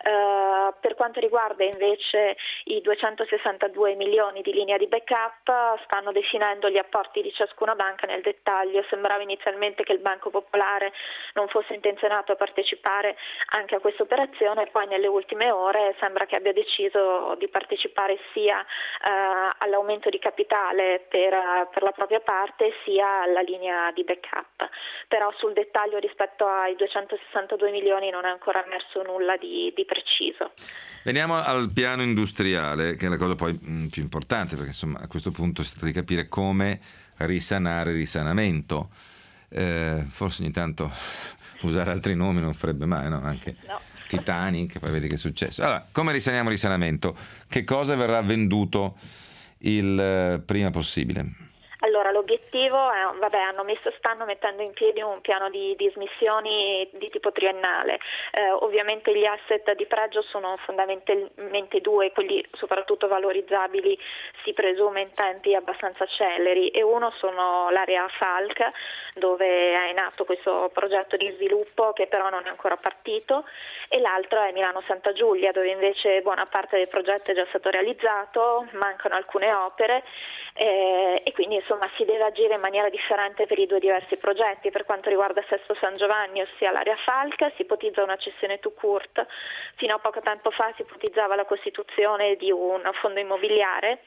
Per quanto riguarda invece i 262 milioni di linea di backup, stanno definendo gli apporti di ciascuna banca nel dettaglio. Sembrava inizialmente che il Banco Popolare non fosse intenzionato a partecipare anche a questa operazione, poi nelle ultime ore sembra che abbia deciso di partecipare sia all'aumento di capitale per la propria parte sia alla linea di backup, però sul dettaglio rispetto ai 262 milioni non è ancora emerso nulla di preciso. Veniamo al piano industriale, che è la cosa poi più importante, perché insomma a questo punto si tratta di capire come risanare il risanamento. Forse ogni tanto usare altri nomi non farebbe male, no? Anche no. Titanic, poi vedi che è successo. Allora, come risaniamo il risanamento? Che cosa verrà venduto il prima possibile? Allora, l'obiettivo è, stanno mettendo in piedi un piano di dismissioni di tipo triennale. Ovviamente gli asset di pregio sono fondamentalmente due, quelli soprattutto valorizzabili si presume in tempi abbastanza celeri, e uno sono l'area Falc, dove è in atto questo progetto di sviluppo che però non è ancora partito, e l'altro è Milano Santa Giulia, dove invece buona parte del progetto è già stato realizzato, mancano alcune opere e quindi insomma si deve agire in maniera differente per i due diversi progetti. Per quanto riguarda Sesto San Giovanni, ossia l'area Falca, si ipotizza una cessione to court. Fino a poco tempo fa si ipotizzava la costituzione di un fondo immobiliare,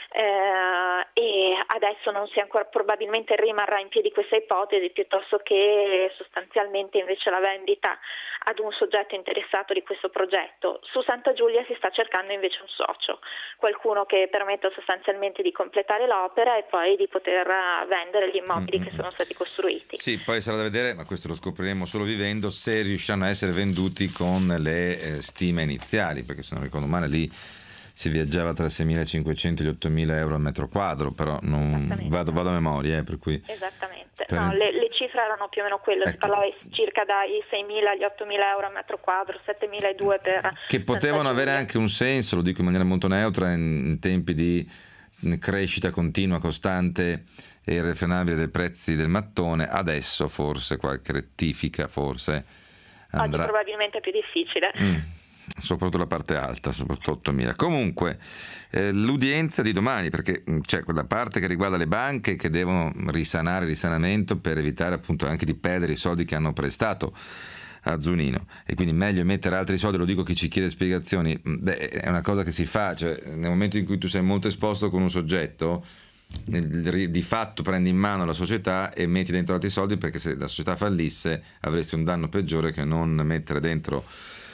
e adesso non si è ancora, probabilmente rimarrà in piedi questa ipotesi, piuttosto che sostanzialmente invece la vendita ad un soggetto interessato di questo progetto. Su Santa Giulia si sta cercando invece un socio, qualcuno che permetta sostanzialmente di completare l'opera e poi di poter vendere gli immobili che sono stati costruiti. Sì, poi sarà da vedere, ma questo lo scopriremo solo vivendo, se riusciranno a essere venduti con le stime iniziali, perché se non ricordo male lì si viaggiava tra 6.500 e gli 8.000 euro al metro quadro, però non vado a memoria, per cui... Esattamente, no, le cifre erano più o meno quelle, si parlava circa dai 6.000 agli 8.000 euro al metro quadro, 7.200 per... Che potevano avere anche un senso, lo dico in maniera molto neutra, in tempi di crescita continua, costante e irrefrenabile dei prezzi del mattone. Adesso forse qualche rettifica, forse andrà... Oggi probabilmente è più difficile. Soprattutto la parte alta, soprattutto 8.000. Comunque l'udienza di domani, perché c'è quella parte che riguarda le banche che devono risanare il risanamento per evitare appunto anche di perdere i soldi che hanno prestato a Zunino, e quindi meglio mettere altri soldi. Lo dico chi ci chiede spiegazioni, è una cosa che si fa, cioè nel momento in cui tu sei molto esposto con un soggetto, di fatto prendi in mano la società e metti dentro altri soldi, perché se la società fallisse avresti un danno peggiore che non mettere dentro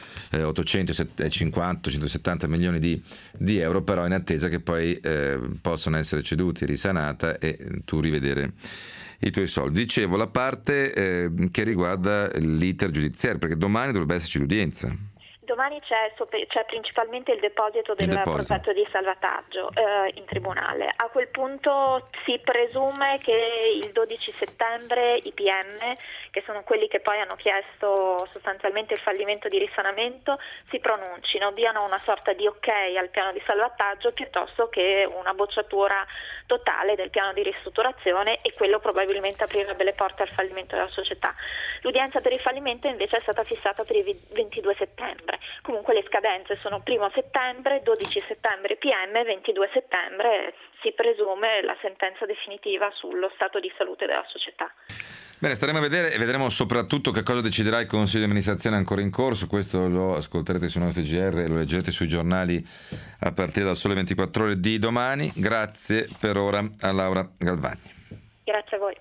850, 170 milioni di euro, però in attesa che poi possano essere ceduti, risanata, e tu rivedere i tuoi soldi. Dicevo la parte che riguarda l'iter giudiziario, perché domani dovrebbe esserci l'udienza. Domani c'è principalmente il deposito del progetto di salvataggio in tribunale. A quel punto si presume che il 12 settembre i PM, che sono quelli che poi hanno chiesto sostanzialmente il fallimento di risanamento, si pronuncino, diano una sorta di ok al piano di salvataggio piuttosto che una bocciatura totale del piano di ristrutturazione, e quello probabilmente aprirebbe le porte al fallimento della società. L'udienza per il fallimento invece è stata fissata per il 22 settembre. Comunque le scadenze sono 1 settembre, 12 settembre PM, 22 settembre si presume la sentenza definitiva sullo stato di salute della società. Bene, staremo a vedere e vedremo soprattutto che cosa deciderà il Consiglio di amministrazione ancora in corso. Questo lo ascolterete sui nostri GR e lo leggerete sui giornali a partire dal Sole 24 Ore di domani. Grazie per ora a Laura Galvani. Grazie a voi.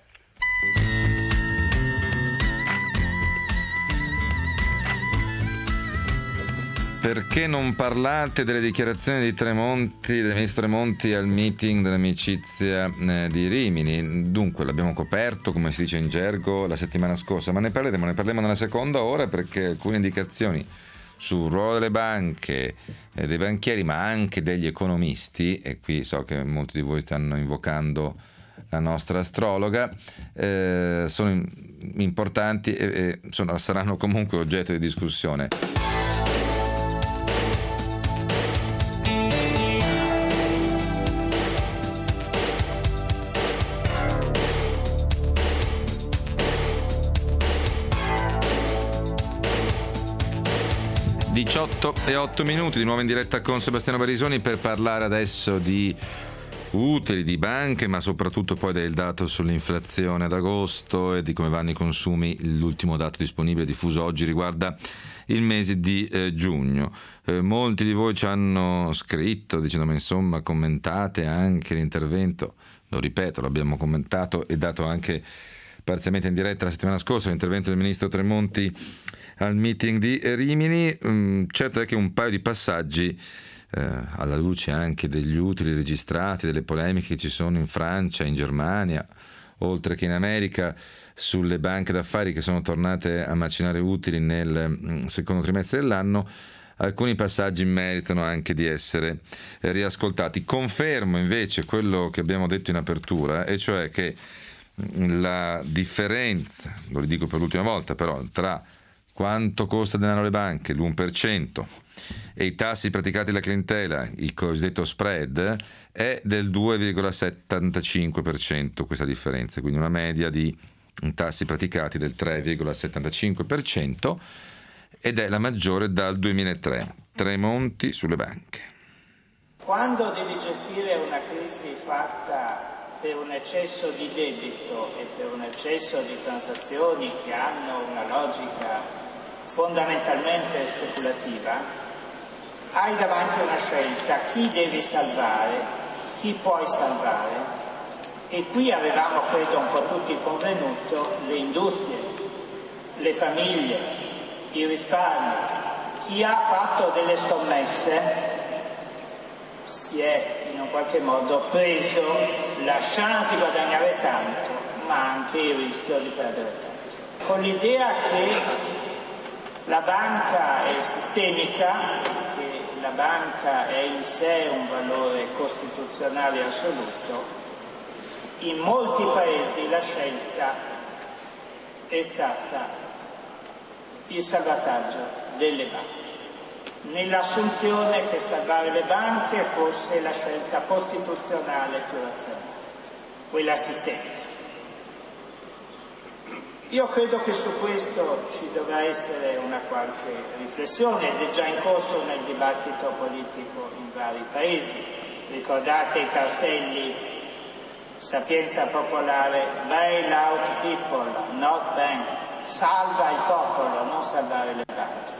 Perché non parlate delle dichiarazioni di Tremonti, del ministro Tremonti al meeting dell'amicizia di Rimini? Dunque l'abbiamo coperto, come si dice in gergo, la settimana scorsa, ma ne parleremo nella seconda ora, perché alcune indicazioni sul ruolo delle banche, dei banchieri, ma anche degli economisti, e qui so che molti di voi stanno invocando la nostra astrologa, sono importanti e saranno comunque oggetto di discussione. e 8 minuti di nuovo in diretta con Sebastiano Barisoni per parlare adesso di utili, di banche, ma soprattutto poi del dato sull'inflazione ad agosto e di come vanno i consumi. L'ultimo dato disponibile diffuso oggi riguarda il mese di giugno. Molti di voi ci hanno scritto dicendomi, insomma, commentate anche l'intervento, lo ripeto, l'abbiamo commentato e dato anche parzialmente in diretta la settimana scorsa l'intervento del ministro Tremonti al meeting di Rimini. Certo è che un paio di passaggi, alla luce anche degli utili registrati, delle polemiche che ci sono in Francia, in Germania, oltre che in America, sulle banche d'affari che sono tornate a macinare utili nel secondo trimestre dell'anno, alcuni passaggi meritano anche di essere riascoltati. Confermo invece quello che abbiamo detto in apertura, e cioè che la differenza, lo dico per l'ultima volta però, tra quanto costa denaro alle banche, l'1%, e i tassi praticati dalla clientela, il cosiddetto spread, è del 2,75%, questa differenza, quindi una media di tassi praticati del 3,75%, ed è la maggiore dal 2003. Tremonti sulle banche. Quando devi gestire una crisi fatta per un eccesso di debito e per un eccesso di transazioni che hanno una logica fondamentalmente speculativa, hai davanti una scelta: chi devi salvare, chi puoi salvare, e qui avevamo, credo, un po' tutti convenuto, le industrie, le famiglie, i risparmi. Chi ha fatto delle scommesse si è in un qualche modo preso la chance di guadagnare tanto, ma anche il rischio di perdere tanto, con l'idea che la banca è sistemica, che la banca è in sé un valore costituzionale assoluto. In molti paesi la scelta è stata il salvataggio delle banche, nell'assunzione che salvare le banche fosse la scelta costituzionale più razionale, quella sistemica. Io credo che su questo ci dovrà essere una qualche riflessione, ed è già in corso nel dibattito politico in vari paesi. Ricordate i cartelli Sapienza Popolare, bail out people, not banks, salva il popolo, non salvare le banche.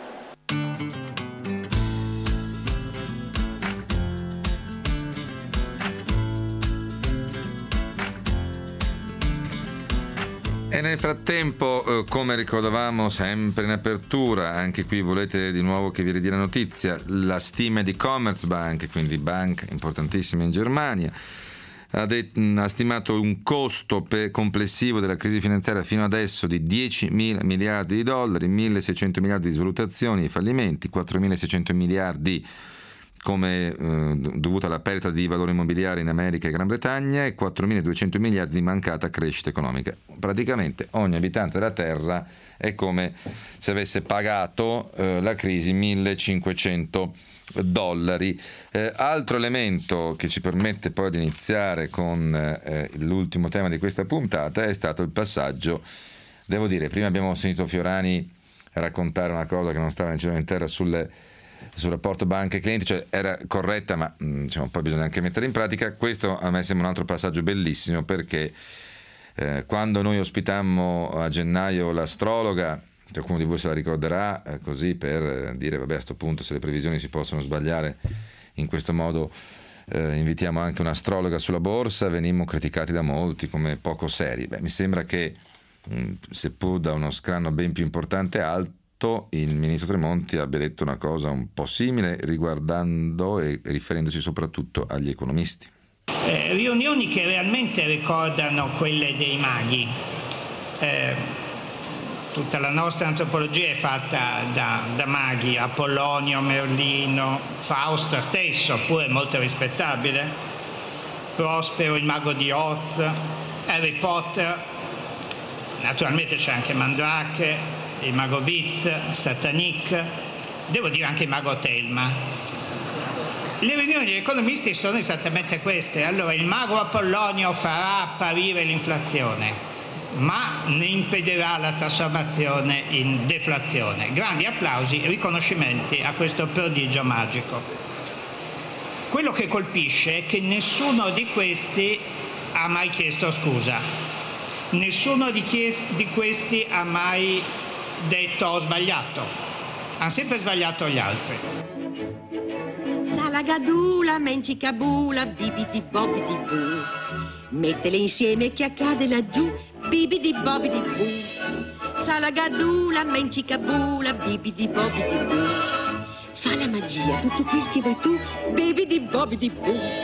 E nel frattempo, come ricordavamo sempre in apertura, anche qui volete di nuovo che vi ridia la notizia, la stima di Commerzbank, quindi banca importantissima in Germania, ha stimato un costo complessivo della crisi finanziaria fino adesso di 10.000 miliardi di dollari, 1.600 miliardi di svalutazioni e fallimenti, 4.600 miliardi come dovuta alla perdita di valore immobiliare in America e Gran Bretagna, e 4.200 miliardi di mancata crescita economica. Praticamente ogni abitante della Terra è come se avesse pagato la crisi 1.500 dollari. Altro elemento che ci permette poi di iniziare con l'ultimo tema di questa puntata è stato il passaggio, devo dire, prima abbiamo sentito Fiorani raccontare una cosa che non stava né cielo né in terra sul rapporto banche-clienti, cioè era corretta, ma diciamo, poi bisogna anche mettere in pratica. Questo a me sembra un altro passaggio bellissimo, perché quando noi ospitammo a gennaio l'astrologa, qualcuno di voi se la ricorderà, così per dire vabbè, a questo punto se le previsioni si possono sbagliare in questo modo, invitiamo anche un'astrologa sulla borsa, venimmo criticati da molti come poco seri. Mi sembra che seppur da uno scranno ben più importante e alto, il ministro Tremonti abbia detto una cosa un po' simile, riguardando e riferendosi soprattutto agli economisti. Riunioni che realmente ricordano quelle dei maghi. Tutta la nostra antropologia è fatta da maghi, Apollonio, Merlino, Fausto stesso, pure molto rispettabile, Prospero, il mago di Oz, Harry Potter, naturalmente c'è anche Mandrake, il mago Viz, Satanik, devo dire anche il mago Telma. Le riunioni degli economisti sono esattamente queste. Allora, il mago Apollonio farà apparire l'inflazione, ma ne impedirà la trasformazione in deflazione. Grandi applausi, riconoscimenti a questo prodigio magico. Quello che colpisce è che nessuno di questi ha mai chiesto scusa. Nessuno di questi ha mai detto ho sbagliato. Hanno sempre sbagliato gli altri. Salagadula, mencicabula, bibidi bobidi boo. Mettele insieme che accade laggiù, bibidi bobidi boo. Salagadula, mencicabula, bibidi bobidi boo. Fa la magia, tutto quel che vuoi tu, bibidi bobidi boo.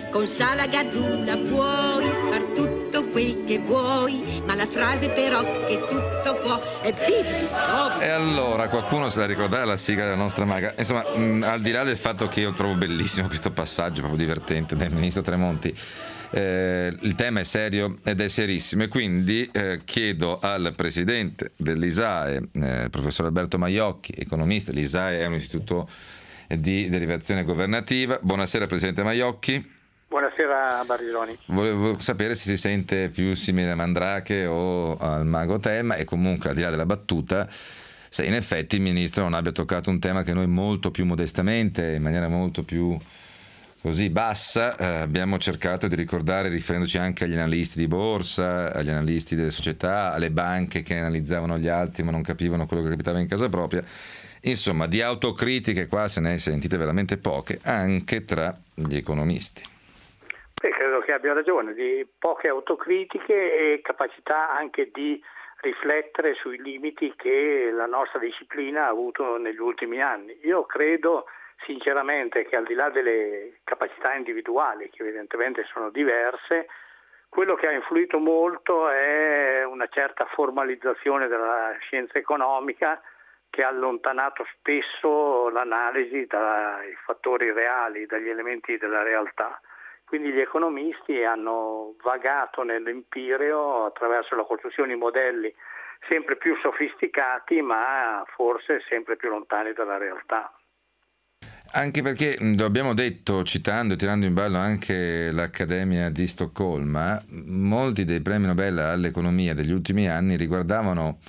Con Salagadula puoi far tutto quel che vuoi, ma la frase però che tutto può è bibidi bobidi. E allora qualcuno se la ricorderà la sigla della nostra maga. Insomma, al di là del fatto che io trovo bellissimo questo passaggio proprio divertente del ministro Tremonti, il tema è serio ed è serissimo, e quindi chiedo al presidente dell'ISAE, professor Alberto Maiocchi, economista. L'ISAE è un istituto di derivazione governativa. Buonasera presidente Maiocchi. Buonasera Barisoni. Volevo sapere se si sente più simile a Mandrake o al mago Telma, e comunque, al di là della battuta, se in effetti il ministro non abbia toccato un tema che noi molto più modestamente, in maniera molto più così bassa, abbiamo cercato di ricordare, riferendoci anche agli analisti di borsa, agli analisti delle società, alle banche che analizzavano gli altri ma non capivano quello che capitava in casa propria. Insomma, di autocritiche qua se ne è sentite veramente poche, anche tra gli economisti. Credo che abbia ragione, di poche autocritiche e capacità anche di riflettere sui limiti che la nostra disciplina ha avuto negli ultimi anni. Io credo sinceramente che, al di là delle capacità individuali, che evidentemente sono diverse, quello che ha influito molto è una certa formalizzazione della scienza economica, che ha allontanato spesso l'analisi dai fattori reali, dagli elementi della realtà. Quindi gli economisti hanno vagato nell'empireo attraverso la costruzione di modelli sempre più sofisticati, ma forse sempre più lontani dalla realtà. Anche perché, lo abbiamo detto citando e tirando in ballo anche l'Accademia di Stoccolma, molti dei premi Nobel all'economia degli ultimi anni riguardavano,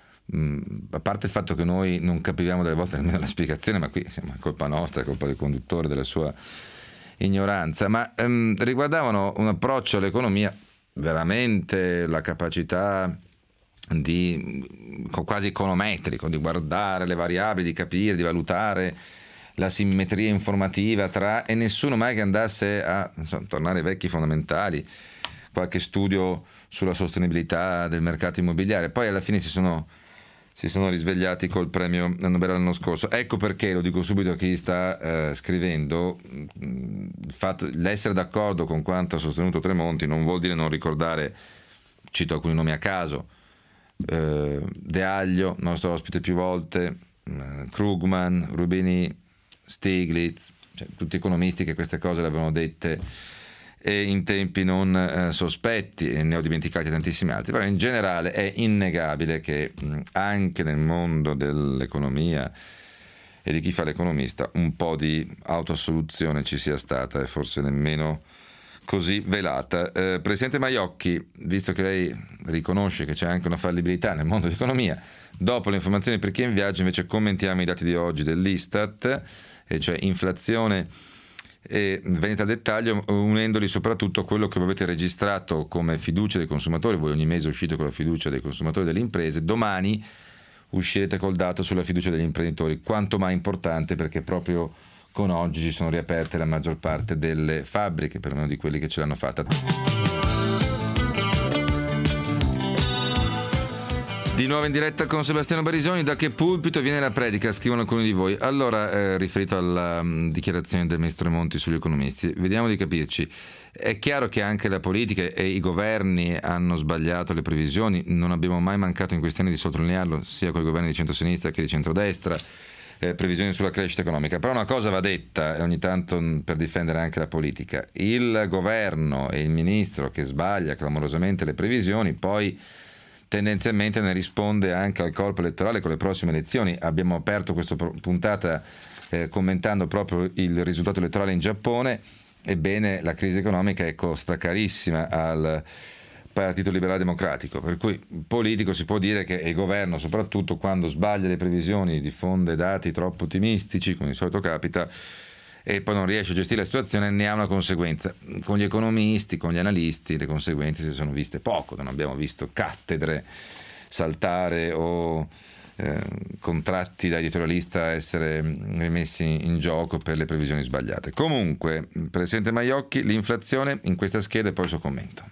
a parte il fatto che noi non capivamo delle volte nemmeno la spiegazione, ma qui insomma, è colpa nostra, è colpa del conduttore, della sua ignoranza, ma riguardavano un approccio all'economia, veramente la capacità di quasi econometrico, di guardare le variabili, di capire, di valutare la simmetria informativa tra, e nessuno mai che andasse a tornare ai vecchi fondamentali, qualche studio sulla sostenibilità del mercato immobiliare. Poi alla fine si sono risvegliati col premio Nobel l'anno scorso. Ecco perché, lo dico subito a chi sta scrivendo, l'essere d'accordo con quanto ha sostenuto Tremonti non vuol dire non ricordare, cito alcuni nomi a caso, De Aglio, nostro ospite più volte, Krugman, Rubini, Stiglitz, cioè tutti economisti che queste cose le avevano dette e in tempi non sospetti, e ne ho dimenticati tantissimi altri. Però in generale è innegabile che anche nel mondo dell'economia e di chi fa l'economista un po' di autoassoluzione ci sia stata, e forse nemmeno così velata. Presidente Maiocchi, visto che lei riconosce che c'è anche una fallibilità nel mondo dell'economia, dopo le informazioni per chi è in viaggio invece commentiamo i dati di oggi dell'Istat, e cioè inflazione e vendita al dettaglio, unendoli soprattutto a quello che voi avete registrato come fiducia dei consumatori. Voi ogni mese uscite con la fiducia dei consumatori e delle imprese, domani uscirete col dato sulla fiducia degli imprenditori, quanto mai importante, perché proprio con oggi si sono riaperte la maggior parte delle fabbriche, perlomeno di quelli che ce l'hanno fatta. Di nuovo in diretta con Sebastiano Barisoni. Da che pulpito viene la predica? Scrivono alcuni di voi. Allora, riferito alla dichiarazione del ministro Tremonti sugli economisti, vediamo di capirci. È chiaro che anche la politica e i governi hanno sbagliato le previsioni, non abbiamo mai mancato in questi anni di sottolinearlo, sia con i governi di centrosinistra che di centrodestra, previsioni sulla crescita economica. Però una cosa va detta, e ogni tanto per difendere anche la politica: il governo e il ministro che sbaglia clamorosamente le previsioni poi tendenzialmente ne risponde anche al corpo elettorale con le prossime elezioni. Abbiamo aperto questa puntata commentando proprio il risultato elettorale in Giappone. Ebbene, la crisi economica è costa carissima al Partito Liberale Democratico, per cui politico si può dire che il governo, soprattutto quando sbaglia le previsioni, diffonde dati troppo ottimistici, come di solito capita, e poi non riesce a gestire la situazione, ne ha una conseguenza. Con gli economisti, con gli analisti, le conseguenze si sono viste poco, non abbiamo visto cattedre saltare o contratti da editorialista essere rimessi in gioco per le previsioni sbagliate. Comunque, Presidente Maiocchi, l'inflazione in questa scheda e poi il suo commento.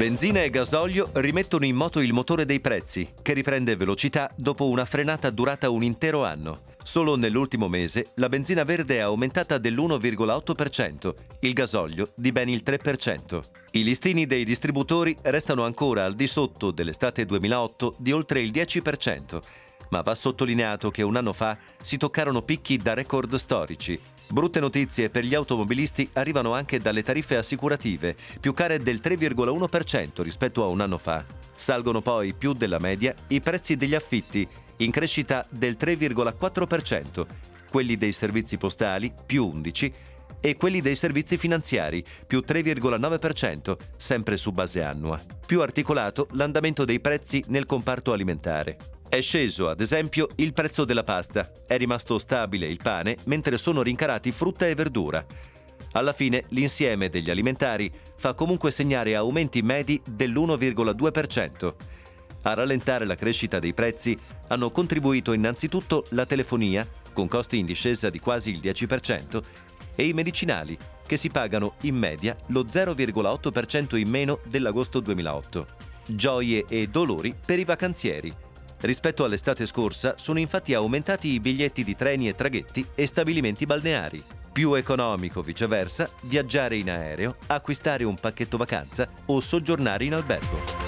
Benzina e gasolio rimettono in moto il motore dei prezzi, che riprende velocità dopo una frenata durata un intero anno. Solo nell'ultimo mese la benzina verde è aumentata dell'1,8%, il gasolio di ben il 3%. I listini dei distributori restano ancora al di sotto dell'estate 2008 di oltre il 10%, ma va sottolineato che un anno fa si toccarono picchi da record storici. Brutte notizie per gli automobilisti arrivano anche dalle tariffe assicurative, più care del 3,1% rispetto a un anno fa. Salgono poi più della media i prezzi degli affitti, in crescita del 3,4%, quelli dei servizi postali più 11% e quelli dei servizi finanziari più 3,9%, sempre su base annua. Più articolato l'andamento dei prezzi nel comparto alimentare. È sceso, ad esempio, il prezzo della pasta, è rimasto stabile il pane, mentre sono rincarati frutta e verdura. Alla fine, l'insieme degli alimentari fa comunque segnare aumenti medi dell'1,2%. A rallentare la crescita dei prezzi hanno contribuito innanzitutto la telefonia, con costi in discesa di quasi il 10%, e i medicinali, che si pagano in media lo 0,8% in meno dell'agosto 2008. Gioie e dolori per i vacanzieri. Rispetto all'estate scorsa sono infatti aumentati i biglietti di treni e traghetti e stabilimenti balneari. Più economico, viceversa, viaggiare in aereo, acquistare un pacchetto vacanza o soggiornare in albergo.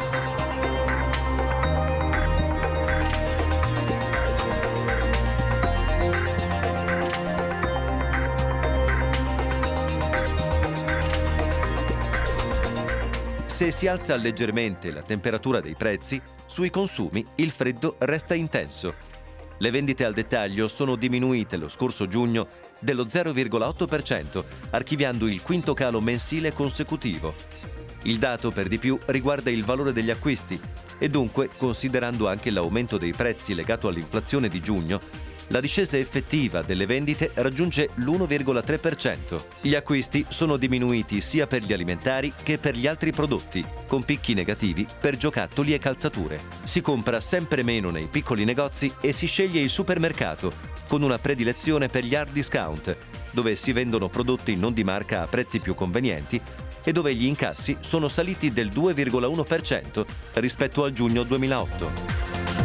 Se si alza leggermente la temperatura dei prezzi, sui consumi il freddo resta intenso. Le vendite al dettaglio sono diminuite lo scorso giugno dello 0,8%, archiviando il quinto calo mensile consecutivo. Il dato per di più riguarda il valore degli acquisti e dunque, considerando anche l'aumento dei prezzi legato all'inflazione di giugno, la discesa effettiva delle vendite raggiunge l'1,3%. Gli acquisti sono diminuiti sia per gli alimentari che per gli altri prodotti, con picchi negativi per giocattoli e calzature. Si compra sempre meno nei piccoli negozi e si sceglie il supermercato, con una predilezione per gli hard discount, dove si vendono prodotti non di marca a prezzi più convenienti e dove gli incassi sono saliti del 2,1% rispetto al giugno 2008.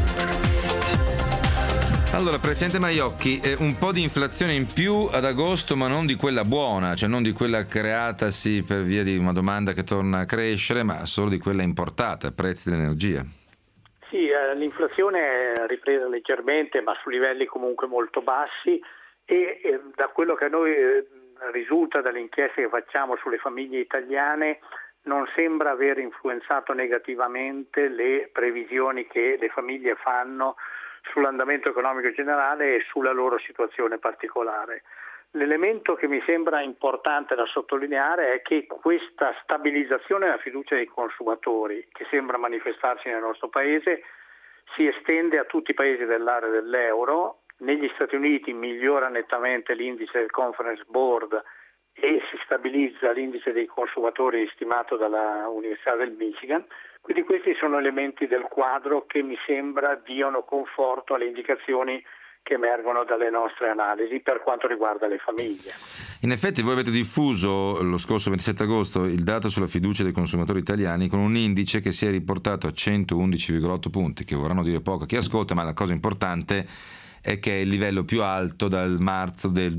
Allora, Presidente Maiocchi, un po' di inflazione in più ad agosto, ma non di quella buona, cioè non di quella creatasi per via di una domanda che torna a crescere, ma solo di quella importata, prezzi dell'energia. Sì, l'inflazione è ripresa leggermente, ma su livelli comunque molto bassi e da quello che a noi risulta dalle inchieste che facciamo sulle famiglie italiane non sembra aver influenzato negativamente le previsioni che le famiglie fanno sull'andamento economico generale e sulla loro situazione particolare. L'elemento che mi sembra importante da sottolineare è che questa stabilizzazione della fiducia dei consumatori, che sembra manifestarsi nel nostro Paese, si estende a tutti i paesi dell'area dell'euro. Negli Stati Uniti migliora nettamente l'indice del Conference Board e si stabilizza l'indice dei consumatori stimato dalla Università del Michigan. Quindi questi sono elementi del quadro che mi sembra diano conforto alle indicazioni che emergono dalle nostre analisi per quanto riguarda le famiglie. In effetti voi avete diffuso lo scorso 27 agosto il dato sulla fiducia dei consumatori italiani con un indice che si è riportato a 111,8 punti, che vorranno dire poco a chi ascolta, ma la cosa importante è che è il livello più alto dal marzo del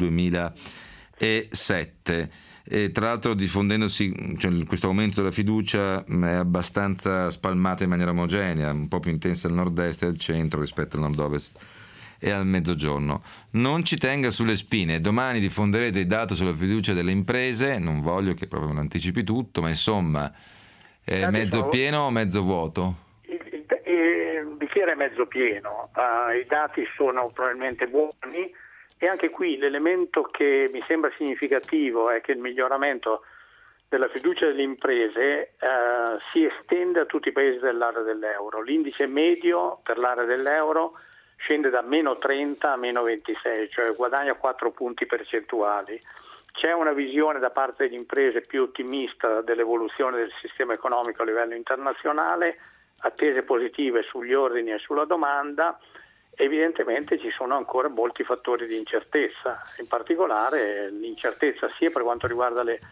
2007. E tra l'altro diffondendosi, cioè, questo aumento della fiducia è abbastanza spalmata in maniera omogenea, un po' più intensa al nord-est e al centro rispetto al nord-ovest e al mezzogiorno. Non ci tenga sulle spine, domani diffonderete il dato sulla fiducia delle imprese, non voglio che proprio non anticipi tutto, ma insomma è mezzo pieno o mezzo vuoto? Il bicchiere è mezzo pieno, i dati sono probabilmente buoni. E anche qui l'elemento che mi sembra significativo è che il miglioramento della fiducia delle imprese si estende a tutti i paesi dell'area dell'euro. L'indice medio per l'area dell'euro scende da meno 30 a meno 26, cioè guadagna 4 punti percentuali. C'è una visione da parte delle imprese più ottimista dell'evoluzione del sistema economico a livello internazionale, attese positive sugli ordini e sulla domanda. Evidentemente ci sono ancora molti fattori di incertezza, in particolare l'incertezza sia per quanto riguarda le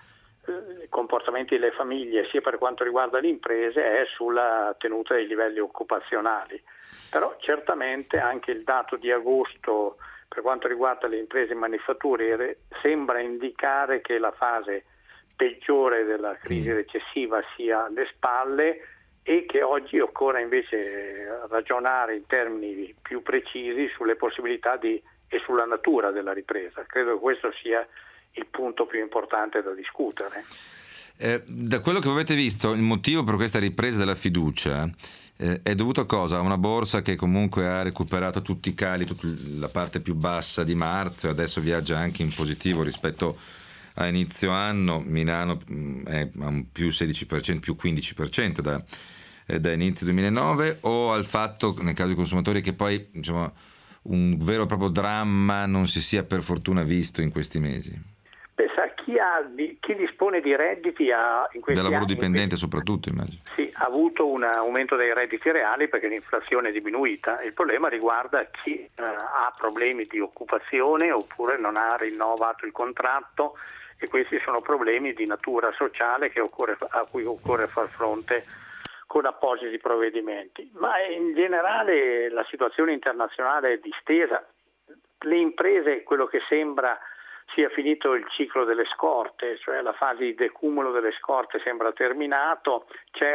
i comportamenti delle famiglie sia per quanto riguarda le imprese è sulla tenuta dei livelli occupazionali. Però certamente anche il dato di agosto per quanto riguarda le imprese manifatturiere sembra indicare che la fase peggiore della crisi recessiva sia alle spalle e che oggi occorre invece ragionare in termini più precisi sulle possibilità e sulla natura della ripresa. Credo che questo sia il punto più importante da discutere. Da quello che avete visto, il motivo per questa ripresa della fiducia è dovuto a cosa? A una borsa che comunque ha recuperato tutti i cali, tutta la parte più bassa di marzo e adesso viaggia anche in positivo rispetto a inizio anno. Milano è a un più 16%, più 15% da inizio 2009, o al fatto, nel caso dei consumatori, che poi diciamo un vero e proprio dramma non si sia per fortuna visto in questi mesi? Chi dispone di redditi in questi del lavoro anni, dipendente soprattutto, immagino. Sì, ha avuto un aumento dei redditi reali perché l'inflazione è diminuita. Il problema riguarda chi ha problemi di occupazione oppure non ha rinnovato il contratto, e questi sono problemi di natura sociale a cui occorre far fronte con appositi provvedimenti. Ma in generale la situazione internazionale è distesa. Le imprese, quello che sembra sia finito il ciclo delle scorte, cioè la fase di decumulo delle scorte sembra terminato,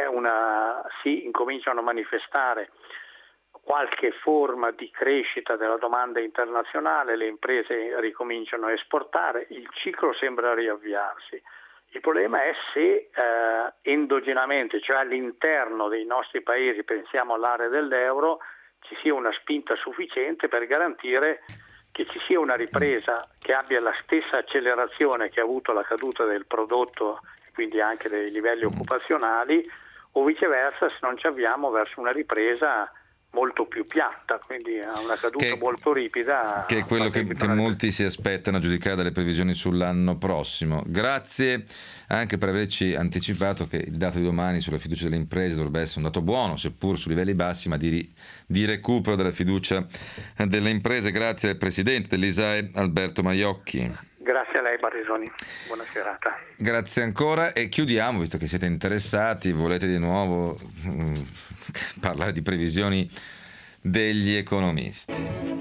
si incominciano a manifestare qualche forma di crescita della domanda internazionale, le imprese ricominciano a esportare, il ciclo sembra riavviarsi. Il problema è se endogenamente, cioè all'interno dei nostri paesi, pensiamo all'area dell'euro, ci sia una spinta sufficiente per garantire che ci sia una ripresa che abbia la stessa accelerazione che ha avuto la caduta del prodotto, quindi anche dei livelli occupazionali, o viceversa se non ci avviamo verso una ripresa molto più piatta, quindi a una caduta molto ripida. Che è quello che molti si aspettano a giudicare dalle previsioni sull'anno prossimo. Grazie anche per averci anticipato che il dato di domani sulla fiducia delle imprese dovrebbe essere un dato buono, seppur su livelli bassi, ma di recupero della fiducia delle imprese. Grazie al Presidente dell'ISAE, Alberto Maiocchi. Grazie a lei Barisoni, buona serata. Grazie ancora e chiudiamo, visto che siete interessati, volete di nuovo parlare di previsioni degli economisti.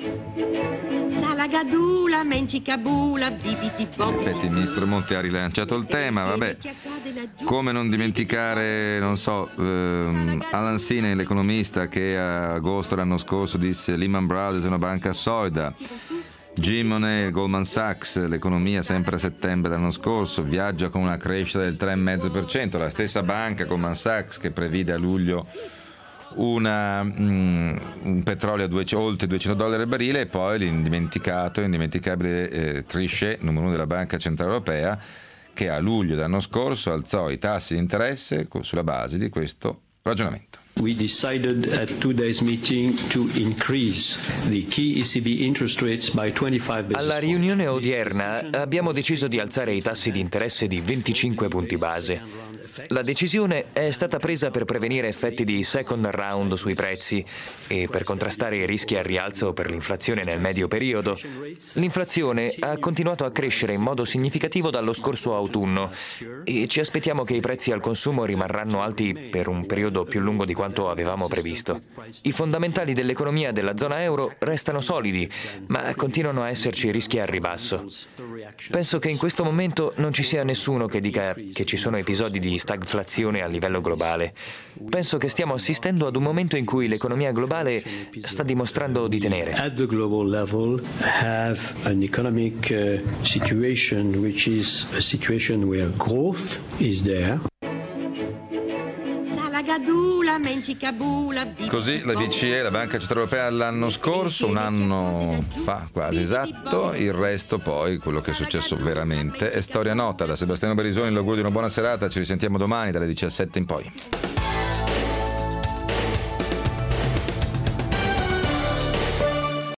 In effetti il ministro Monti ha rilanciato il tema, vabbè, come non dimenticare, non so, Alan Sine, l'economista, che a agosto l'anno scorso disse Lehman Brothers è una banca solida. Jim O'Neill, Goldman Sachs, l'economia sempre a settembre dell'anno scorso viaggia con una crescita del 3,5%, la stessa banca Goldman Sachs che prevede a luglio un petrolio a oltre $200 al barile, e poi l'indimenticabile Trichet, numero 1 della Banca Centrale Europea, che a luglio dell'anno scorso alzò i tassi di interesse sulla base di questo ragionamento. We decided at today's meeting to increase the key ECB interest rates by 25 basis Alla riunione odierna abbiamo deciso di alzare i tassi di interesse di 25 punti base. La decisione è stata presa per prevenire effetti di second round sui prezzi e per contrastare i rischi al rialzo per l'inflazione nel medio periodo. L'inflazione ha continuato a crescere in modo significativo dallo scorso autunno e ci aspettiamo che i prezzi al consumo rimarranno alti per un periodo più lungo di quanto avevamo previsto. I fondamentali dell'economia della zona euro restano solidi, ma continuano a esserci rischi al ribasso. Penso che in questo momento non ci sia nessuno che dica che ci sono episodi di stagflazione a livello globale. Penso che stiamo assistendo ad un momento in cui l'economia globale sta dimostrando di tenere. At the global level have an economic situation which is a situation where growth is there. Così la BCE, la Banca Centrale Europea, l'anno scorso, un anno fa quasi esatto, il resto poi, quello che è successo veramente, è storia nota. Da Sebastiano Barisoni l'augurio di una buona serata, ci risentiamo domani dalle 17 in poi.